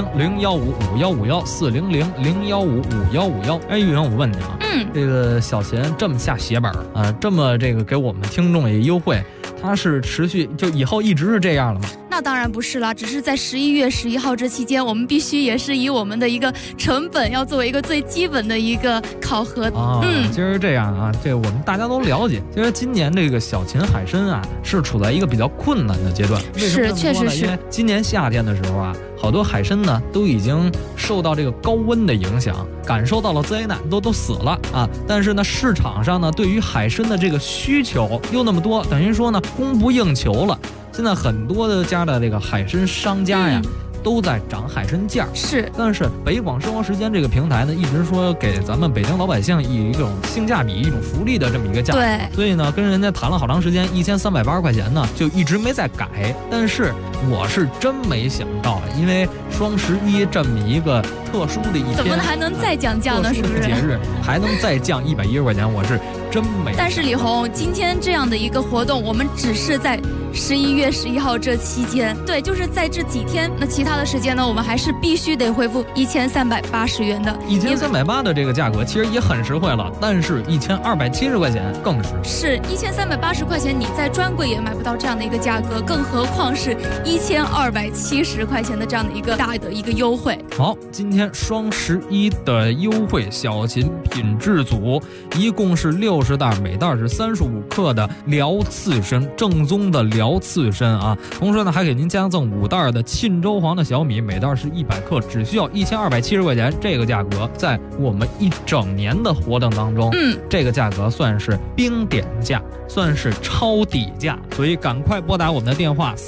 400-015-5151，400-015-5151。玉莹，我问你啊，这个小秦这么下血本啊，这么这个给我们听众也优惠，它是持续就以后一直是这样了吗？ 那那当然不是了，只是在11月11号这期间，我们必须也是以我们的一个成本要作为一个最基本的一个考核。 其实这样啊，这我们大家都了解。其实今年这个小秦海参啊，是处在一个比较困难的阶段。为什么这么说呢？ 确实是。 因为今年夏天的时候啊，好多海参呢都已经受到这个高温的影响，感受到了灾难，都死了啊。但是呢，市场上呢对于海参的这个需求又那么多，等于说呢供不应求了。现在很多的家的这个海参商家呀。都在涨海参价， 是， 但是北广生活时间这个平台呢，一直说给咱们北京老百姓以一种性价比、一种福利的这么一个价格， 对， 所以呢，跟人家谈了好长时间，1380块钱呢，就一直没再改。但是我是真没想到，因为双11这么一个特殊的一天， 怎么还能再降价呢？是不是？ 节日还能再降110块钱，我是真没。 但是李红，今天这样的一个活动，我们只是在11月11号这期间，对，就是在这几天。那其他的时间呢，我们还是必须得恢复1380元的。 1380的这个价格其实也很实惠了，但是1270块钱更是1380块钱，你在专柜也买不到这样的一个价格，更何况是1270块钱的这样的一个大的一个优惠。 好，今天双11的优惠，小秦品质组一共是60袋，每袋是35克的辽刺参，正宗的辽刺参啊。同时呢，还给您加赠5袋的沁州黄的小米，每袋是100克，只需要1270块钱。这个价格在我们一整年的活动当中，这个价格算是冰点价，算是超底价。所以赶快拨打我们的电话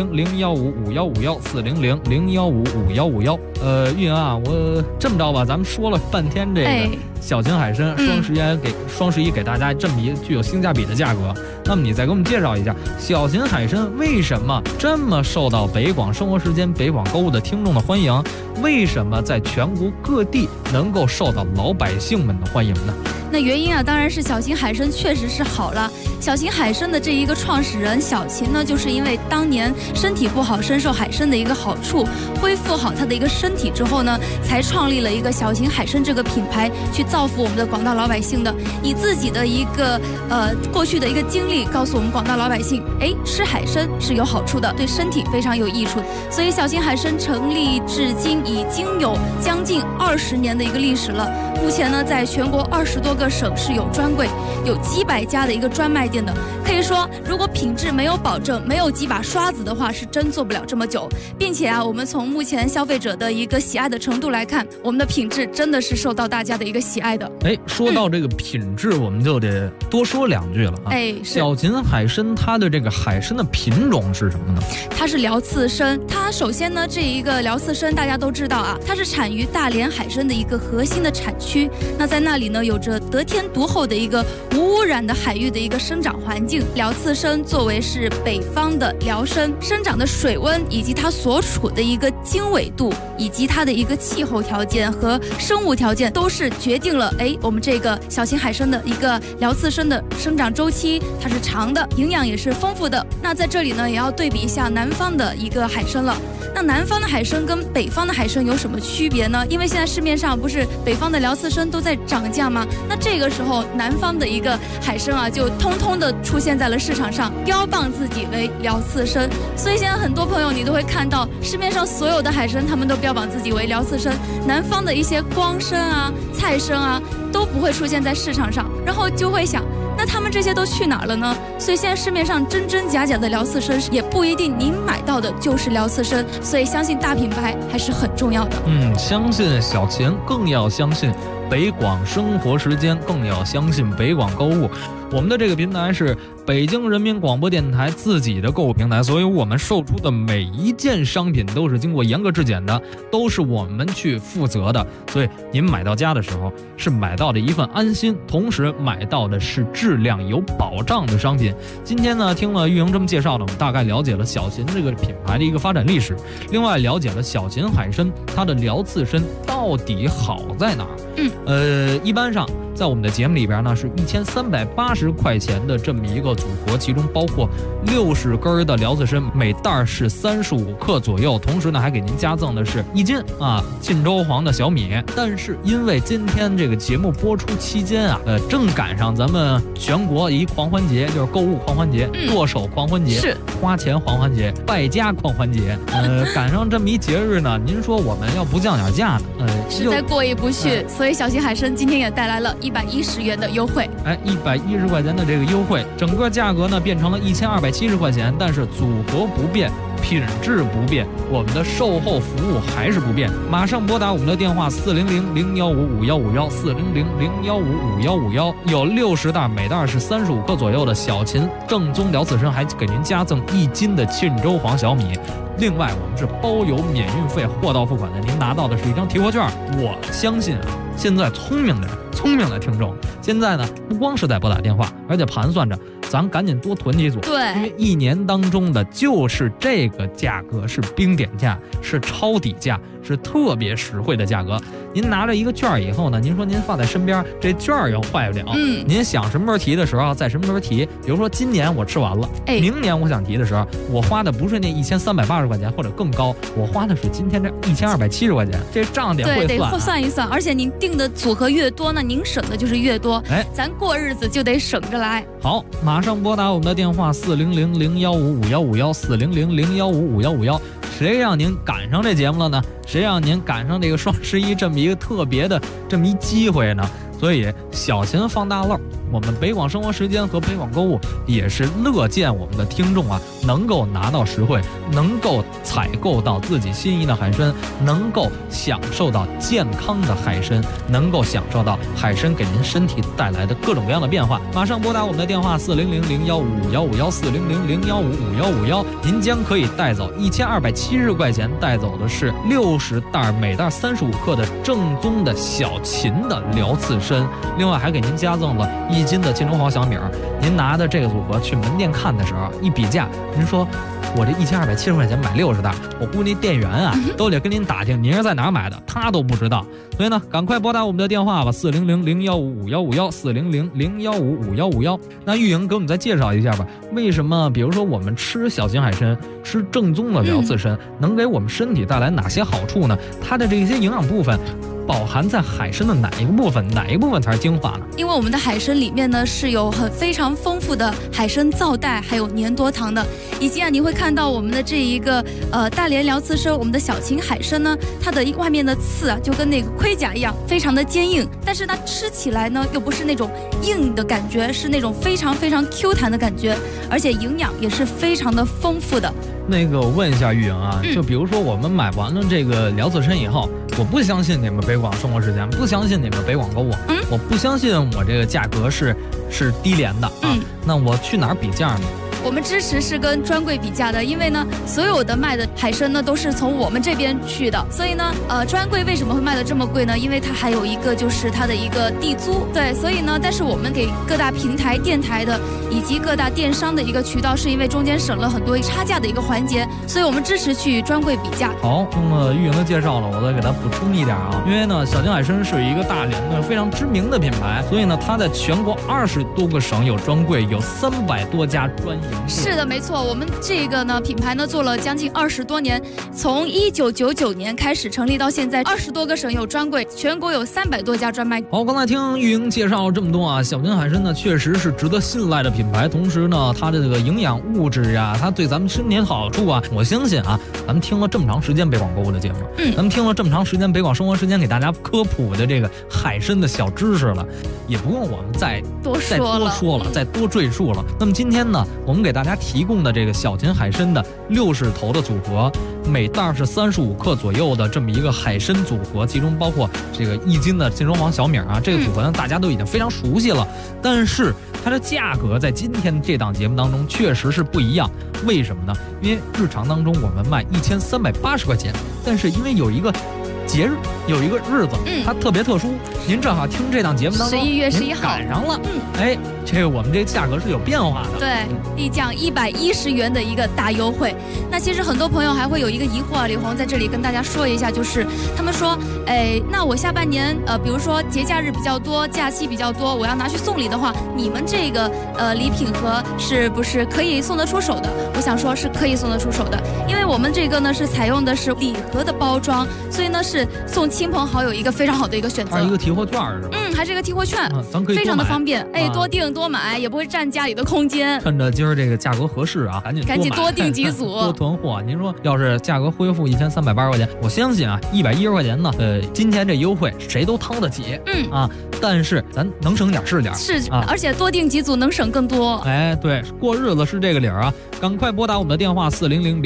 400-015-5151，400-015-5151。运啊，我这么着吧，咱们说了半天这个小秦海参，双11给大家这么一具有性价比的价格。那么你再给我们介绍一下小秦海参为什么这么受到北广生活时间、北广购物的听众的欢迎？为什么在全国各地能够受到老百姓们的欢迎呢？ 那原因啊，当然是小秦海参确实是好了。小秦海参的这一个创始人小秦呢，就是因为当年身体不好，深受海参的一个好处，恢复好他的一个身体之后呢，才创立了一个小秦海参这个品牌，去造福我们的广大老百姓的。以自己的一个过去的一个经历，告诉我们广大老百姓，吃海参是有好处的，对身体非常有益处。所以小秦海参成立至今已经有将近20年的一个历史了。目前呢，在全国20多个省市有专柜，有几百家的一个专卖店的。可以说，如果品质没有保证，没有几把刷子的话，是真做不了这么久。并且啊，我们从目前消费者的一个喜爱的程度来看，我们的品质真的是受到大家的一个喜爱的。 说到这个品质，我们就得多说2句了啊。小秦海参它的这个海参的品种是什么呢？ 它是辽刺参。它首先呢，这一个辽刺参大家都知道啊，它是产于大连海参的一个核心的产区。那在那里呢，有着得天独厚的一个无污染的海域的一个生长环境。辽刺参作为是北方的辽参，生长的水温以及它所处的一个经纬度，以及它的一个气候条件和生物条件，都是决定了我们这个小秦海参的一个辽刺参的生长周期，它是长的，营养也是丰富的。那在这里呢，也要对比一下南方的一个海参了。那南方的海参跟北方的海参有什么区别呢？因为现在市面上不是北方的辽刺参都在涨价吗？那这个时候南方的一个海参啊，就通通的出现在了市场上，标榜自己为辽刺参。所以现在很多朋友你都会看到市面上所有的海参，他们都标榜自己为辽刺参，南方的一些光参啊、菜参啊都不会出现在市场上，然后就会想，那他们这些都去哪儿了呢？所以现在市面上真真假假的辽刺参也不一定您买到的就是辽刺参，所以相信大品牌还是很重要的。 相信小秦，更要相信北广生活时间，更要相信北广购物。我们的这个平台是北京人民广播电台自己的购物平台，所以我们售出的每一件商品都是经过严格质检的，都是我们去负责的。所以您买到家的时候是买到的一份安心，同时买到的是质量有保障的商品。今天呢，听了玉莹这么介绍呢，我们大概了解了小秦这个品牌的一个发展历史，另外了解了小秦海参它的辽刺参到底好在哪儿。一般上在我们的节目里边呢，是1380块钱的这么一个的组合，其中包括60根的辽刺参，每袋是35克左右。同时呢，还给您加赠的是1斤晋州黄的小米。但是因为今天这个节目播出期间啊，正赶上咱们全国一狂欢节，就是购物狂欢节、剁手狂欢节、 是花钱狂欢节、败家狂欢节。赶上这么一节日呢，您说我们要不降点价呢？ 实在过意不去。所以小型海参今天也带来了110元的优惠。 110块钱的这个优惠，整个价格呢变成了1270块钱，但是组合不变。品质不变，我们的售后服务还是不变。马上拨打我们的电话400-015-5151，400-015-5151，有60袋，每袋是35克左右的小秦正宗辽刺参，还给您加赠1斤的沁州黄小米。另外，我们是包邮免运费，货到付款的。您拿到的是一张提货券。我相信啊，现在聪明的听众，现在呢不光是在拨打电话，而且盘算着咱赶紧多囤几组。 对， 因为1年当中的就是这个价格是冰点价，是抄底价，是特别实惠的价格。您拿着一个券以后呢，您说您放在身边，这券又坏不了。您想什么时候提的时候，在什么时候提。比如说今年我吃完了，明年我想提的时候，我花的不是那1380块钱或者更高，我花的是今天这1270块钱，这账得会算。对， 得算一算。而且您定的组合越多呢，您省的就是越多。咱过日子就得省着来。 好，马上拨打我们的电话400-015-5151，400-015-5151。谁让您赶上这节目了呢？谁让您赶上这个双11这么一个特别的这么一机会呢？所以小秦放大漏，我们北广生活时间和北广购物也是乐见我们的听众啊能够拿到实惠，能够采购到自己心仪的海参，能够享受到健康的海参，能够享受到海参给您身体带来的各种各样的变化。马上拨打我们的电话400-015-5151，400-015-5151，您将可以带走1270块钱，带走的是60袋，每袋35克的正宗的小秦的辽刺参。另外还给您加赠了1斤的沁州黄小米。您拿的这个组合去门店看的时候一比价，您说我这1270块钱买60袋，我估计店员啊都得跟您打听您是在哪儿买的，他都不知道。所以呢，赶快拨打我们的电话吧，400-015-5151，400-015-5151。那玉莹给我们再介绍一下吧，为什么比如说我们吃小型海参，吃正宗的辽刺参，能给我们身体带来哪些好处呢？它的这些营养部分饱含在海参的哪一个部分？哪一个部分才是精华呢？ 因为我们的海参里面呢是有非常丰富的海参皂带，还有粘多糖的。以及啊，你会看到我们的这一个大连辽刺参，我们的小秦海参呢，它的外面的刺啊就跟那个盔甲一样，非常的坚硬，但是它吃起来呢又不是那种硬的感觉，是那种非常非常 Q 弹的感觉，而且营养也是非常的丰富的。 那个我问一下玉莹啊，就比如说我们买完了这个辽刺参以后，我不相信你们北广生活时间，不相信你们北广购物，我不相信我这个价格是低廉的啊，那我去哪儿比价呢？ 我们支持是跟专柜比价的，因为呢，所有的卖的海参呢都是从我们这边去的，所以呢，专柜为什么会卖的这么贵呢？因为它还有一个就是它的一个地租，对，所以呢，但是我们给各大平台、电台的以及各大电商的一个渠道，是因为中间省了很多差价的一个环节，所以我们支持去专柜比价。 好，那么玉莹的介绍了，我再给它补充一点啊，因为呢，小秦海参是一个大连的非常知名的品牌，所以呢，它在全国20多个省有专柜，有300多家专营。 是的，没错，我们这个呢品牌呢做了将近20多年，从1999年开始成立到现在，20多个省有专柜，全国有300多家专卖。 好，刚才听玉莹介绍了这么多啊，小秦海参呢确实是值得信赖的品牌，同时呢，它的这个营养物质呀，它对咱们身体的好处啊，我相信啊，咱们听了这么长时间北广购物的节目，咱们听了这么长时间北广生活时间给大家科普的这个海参的小知识了，也不用我们再多说了，再多赘述了。那么今天呢，我们给大家提供的这个小秦海参的60头的组合，每袋是35克左右的这么一个海参组合，其中包括这个1斤的沁州黄小米啊，这个组合呢大家都已经非常熟悉了，但是它的价格在今天这档节目当中确实是不一样。为什么呢？因为日常当中我们卖1380块钱，但是因为有一个节日，有一个日子，它特别特殊。您正好听这档节目当中 11月11号赶上了，哎，这个我们这价格是有变化的， 对，立降110元的一个大优惠。那其实很多朋友还会有一个疑惑啊，李红在这里跟大家说一下，就是他们说，哎，那我下半年比如说节假日比较多，假期比较多，我要拿去送礼的话，你们这个礼品盒是不是可以送得出手的？我想说是可以送得出手的，因为我们这个呢是采用的是礼盒的包装，所以呢是送亲朋好友一个非常好的一个选择。 还是一个提货券是吧？ 还是一个提货券， 咱可以非常的方便，哎，多订多买也不会占家里的空间。 趁着今儿这个价格合适啊，赶紧多订几组， 多囤货。您说要是价格恢复1380块钱，我相信啊，110块钱呢，今天这优惠谁都掏得起，但是咱能省点是点， 而且多订几组能省更多。 哎，对，过日子是这个理儿啊，赶快拨打我们的电话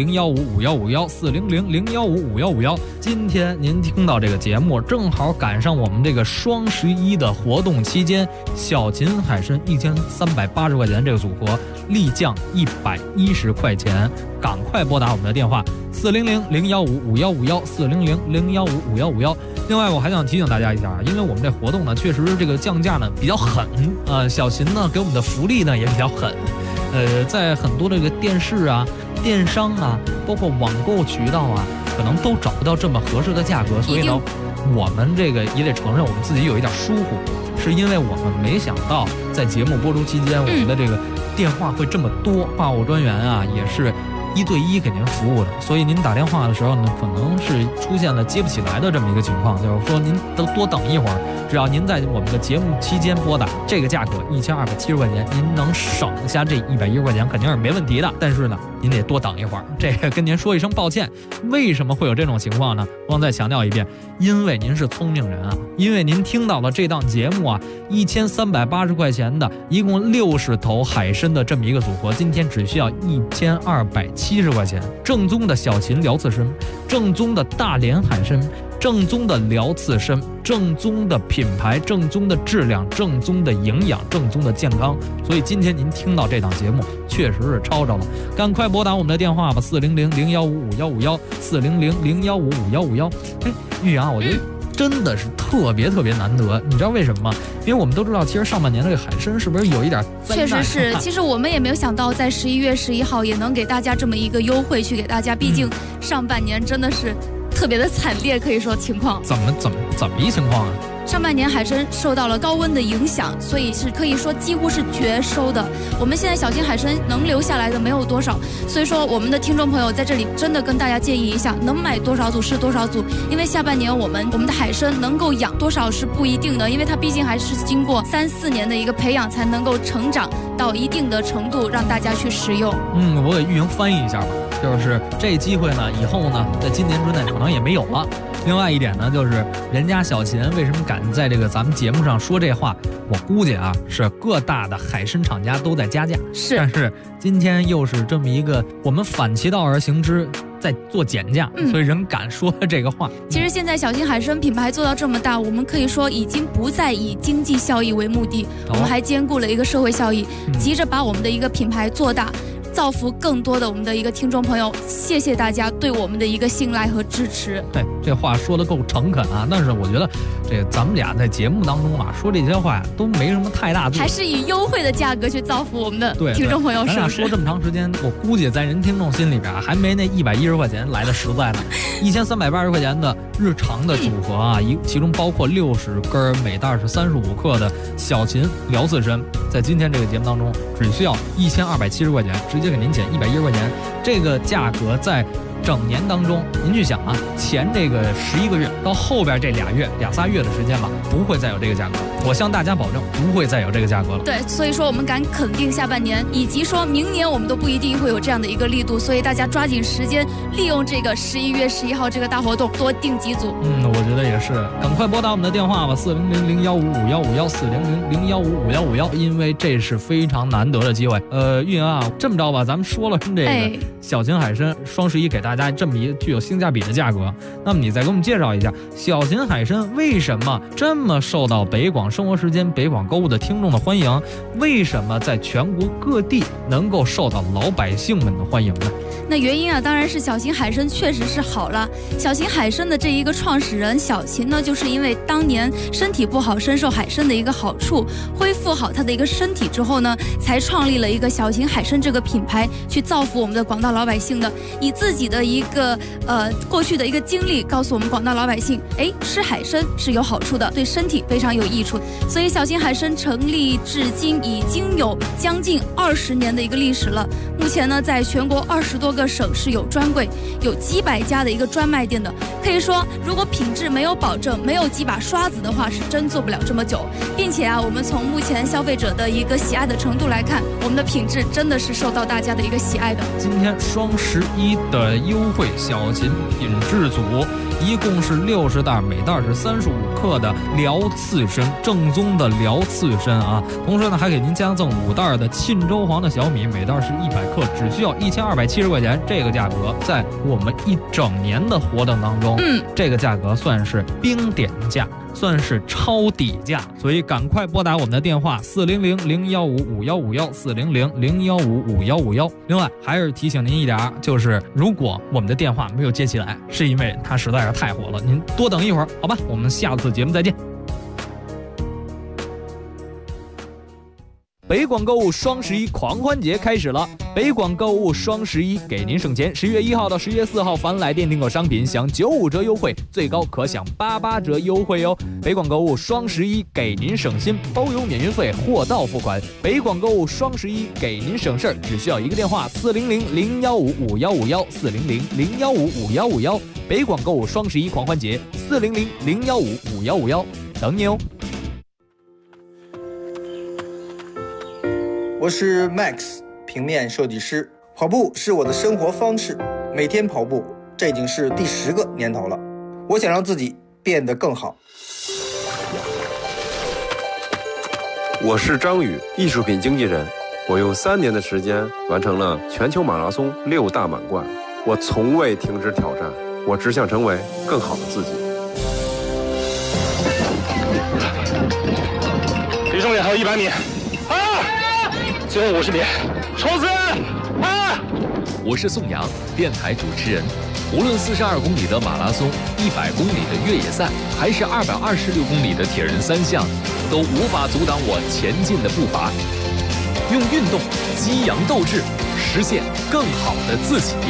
400-015-5151，400-015-5151。今天您听到这个节目，正好赶上我们这个双11的活动期间，小秦海参1380块钱这个组合立降110块钱，赶快拨打我们的电话400-015-5151，400-015-5151。另外，我还想提醒大家一下，因为我们这活动呢，确实这个降价呢比较狠，小秦呢给我们的福利呢也比较狠，在很多这个电视啊、电商啊，包括网购渠道啊，可能都找不到这么合适的价格，所以呢，我们这个也得承认我们自己有一点疏忽，是因为我们没想到在节目播出期间，我们的这个电话会这么多，话务专员啊也是1对1给您服务的，所以您打电话的时候呢，可能是出现了接不起来的这么一个情况，就是说您都多等一会儿，只要您在我们的节目期间拨打，这个价格1270块钱，您能省下这110块钱肯定是没问题的，但是呢，您得多等一会儿，这个跟您说一声抱歉。为什么会有这种情况呢？我再强调一遍，因为您是聪明人啊，因为您听到了这档节目啊，1380块钱的，一共60头海参的这么一个组合，今天只需要1270块钱，正宗的小秦辽刺参，正宗的大连海参，正宗的辽刺参，正宗的品牌，正宗的质量，正宗的营养，正宗的健康。所以今天您听到这档节目确实是抄着了，赶快拨打我们的电话吧，400-015-5151，400-015-5151。哎，玉阳，我觉得真的是特别难得，你知道为什么吗？因为我们都知道，其实上半年这个海参是不是有一点灾难？ 确实是，其实我们也没有想到，在11月11号也能给大家这么一个优惠去给大家，毕竟上半年真的是特别的惨烈，可以说情况。 怎么一情况啊？ 上半年海参受到了高温的影响，所以是可以说几乎是绝收的。我们现在小秦海参能留下来的没有多少，所以说我们的听众朋友在这里真的跟大家建议一下，能买多少组是多少组，因为下半年我们的海参能够养多少是不一定的，因为它毕竟还是经过3、4年的一个培养才能够成长到一定的程度，让大家去食用。 我给玉莹翻译一下吧，就是这机会呢，以后呢，在今年之内可能也没有了。另外一点呢，就是人家小秦为什么敢在这个咱们节目上说这话，我估计啊，是各大的海参厂家都在加价，但是今天又是这么一个我们反其道而行之，在做减价，所以人敢说这个话。 其实现在小秦海参品牌做到这么大，我们可以说已经不再以经济效益为目的，我们还兼顾了一个社会效益，急着把我们的一个品牌做大，造福更多的我们的一个听众朋友。谢谢大家对我们的一个信赖和支持。 对，这话说得够诚恳啊！但是我觉得，这咱们俩在节目当中啊说这些话呀，都没什么太大作用， 还是以优惠的价格去造福我们的听众朋友。 咱俩说这么长时间，我估计在人听众心里边还没那110块钱来的实在呢。1380块钱的日常的组合啊，其中包括60根，每袋是35克的小秦辽刺参，在今天这个节目当中，只需要1270块钱，直接给您减110块钱。这个价格在整年当中，您去想啊，前这个11个月到后边这2、3月的时间吧，不会再有这个价格。我向大家保证，不会再有这个价格了。 对，所以说我们敢肯定下半年，以及说明年我们都不一定会有这样的一个力度，所以大家抓紧时间，利用这个11月11号这个大活动，多订几组。 我觉得也是，赶快拨打我们的电话吧，400-015-5151，400-015-5151，因为这是非常难得的机会。运啊，这么着吧，咱们说了这个小秦海参双11给大大家这么一具有性价比的价格。那么你再给我们介绍一下小秦海参为什么这么受到北广生活时间、北广购物的听众的欢迎？为什么在全国各地能够受到老百姓们的欢迎呢？ 那原因啊，当然是小秦海参确实是好了。小秦海参的这一个创始人小秦呢，就是因为当年身体不好，深受海参的一个好处，恢复好他的一个身体之后呢，才创立了一个小秦海参这个品牌，去造福我们的广大老百姓的。以自己的一个过去的一个经历，告诉我们广大老百姓，吃海参是有好处的，对身体非常有益处。所以小秦海参成立至今已经有将近20年的一个历史了。目前呢，在全国20多个省市有专柜，有几百家的一个专卖店的。可以说，如果品质没有保证，没有几把刷子的话，是真做不了这么久。并且啊，我们从目前消费者的一个喜爱的程度来看，我们的品质真的是受到大家的一个喜爱的。 今天双11的优惠，小秦品质组一共是60袋，每袋是35克的辽刺参，正宗的辽刺参啊。同时呢，还给您加赠5袋的沁州黄的小米，每袋是100克，只需要1270块钱。这个价格在我们一整年的活动当中，这个价格算是冰点价，算是超底价，所以赶快拨打我们的电话400-015-5151，400-015-5151。另外还是提醒您一点，就是如果我们的电话没有接起来，是因为它实在是太火了，您多等一会儿，好吧？我们下次节目再见。北广购物双11狂欢节开始了，北广购物双11给您省钱，10月1号到10月4号凡来电订购商品享95折优惠，最高可享88折优惠哦。北广购物双11给您省心，包邮免运费，货到付款。北广购物双11给您省事儿，只需要一个电话400-015-5151，400-015-5151。北广购物双11狂欢节，400-015-5151，等你哦。 我是 Max， 平面设计师。跑步是我的生活方式，每天跑步，这已经是第10个年头了。我想让自己变得更好。 我是张宇，艺术品经纪人。我用3年的时间完成了全球马拉松6大满贯。我从未停止挑战，我只想成为更好的自己。 离终点还有100米。最后50米，冲刺！ 我是宋阳，电台主持人。无论42公里的马拉松、100公里的越野赛，还是226公里的铁人3项，都无法阻挡我前进的步伐。用运动激扬斗志，实现更好的自己。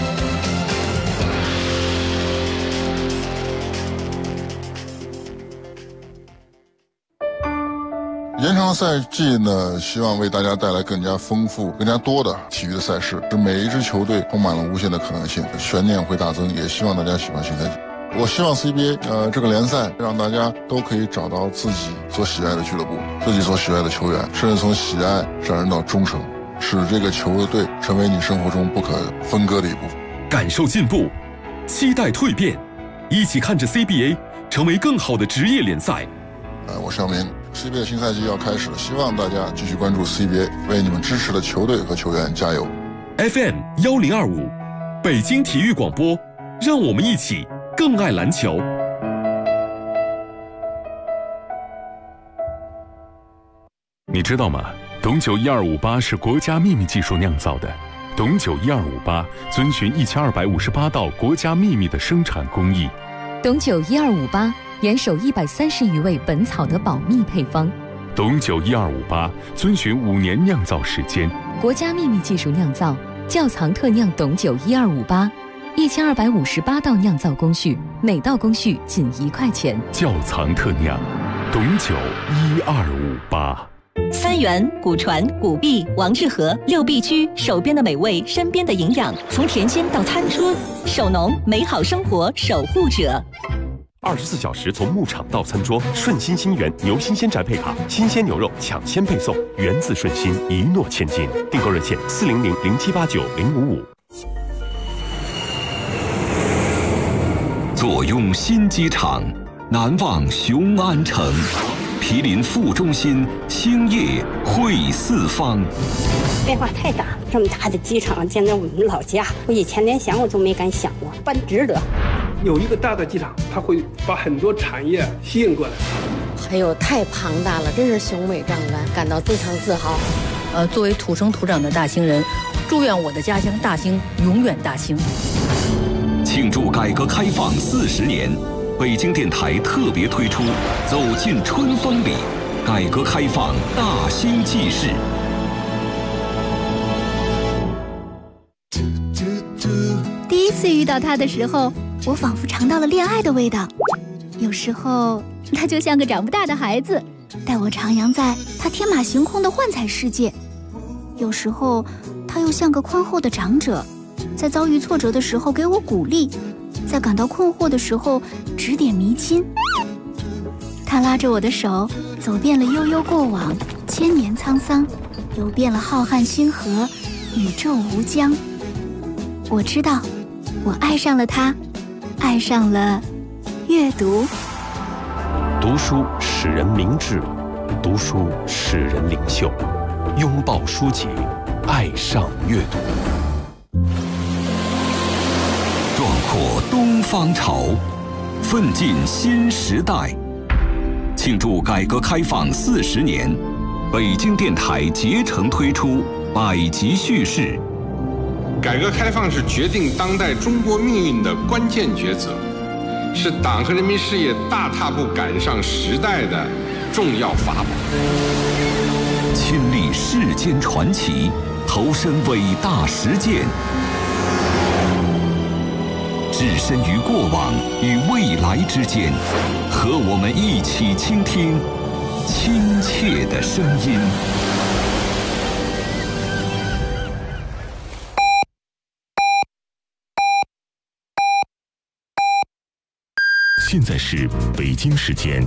延长赛季呢，希望为大家带来更加丰富、更加多的体育的赛事，使每一支球队充满了无限的可能性，悬念会大增。也希望大家喜欢新赛季。我希望 CBA 这个联赛让大家都可以找到自己所喜爱的俱乐部，自己所喜爱的球员，甚至从喜爱上升到忠诚，使这个球队成为你生活中不可分割的一部分。 感受进步，期待蜕变，一起看着 CBA 成为更好的职业联赛。 我是姚明。CBA 新赛季要开始了，希望大家继续关注 CBA， 为你们支持的球队和球员加油。 FM 1025，北京体育广播，让我们一起更爱篮球。你知道吗？董酒1258是国家秘密技术酿造的。董酒1258遵循1258道国家秘密的生产工艺。 董酒1258。严守130余位本草的保密配方。 董酒1258遵循5年酿造时间， 国家秘密技术酿造，窖藏特酿董酒1258，1258道酿造工序，每道工序仅1块钱。 窖藏特酿，董酒1258。 三元、古传、古币、王致和6必居，手边的美味，身边的营养，从田间到餐桌，手农美好生活守护者。 24小时从牧场到餐桌，顺心新源牛新鲜宅配卡，新鲜牛肉抢先配送，源自顺心，一诺千金。订购热线400-0789-055。 坐拥新机场，难忘雄安城。毗邻副中心，兴业汇四方。 变化太大了，这么大的机场建在我们老家，我以前连想我都没敢想过。 办值得。 有一个大的机场，它会把很多产业吸引过来。 哎呦，太庞大了，真是雄伟壮观，感到非常自豪。 作为土生土长的大兴人，祝愿我的家乡大兴永远大兴。 庆祝改革开放40年，北京电台特别推出《走进春风里》，改革开放大兴纪事。 第一次遇到他的时候，我仿佛尝到了恋爱的味道。有时候，他就像个长不大的孩子，带我徜徉在他天马行空的幻彩世界；有时候，他又像个宽厚的长者，在遭遇挫折的时候给我鼓励，在感到困惑的时候指点迷津。他拉着我的手，走遍了悠悠过往，千年沧桑，游遍了浩瀚星河，宇宙无疆。我知道，我爱上了他，爱上了阅读。 读书使人明智，读书使人领袖。拥抱书籍，爱上阅读。 壮阔东方潮，奋进新时代。庆祝改革开放40年，北京电台竭诚推出百集叙事。 改革开放是决定当代中国命运的关键抉择，是党和人民事业大踏步赶上时代的重要法宝。 亲历世间传奇，投身伟大实践，置身于过往与未来之间，和我们一起倾听亲切的声音。 现在是北京时间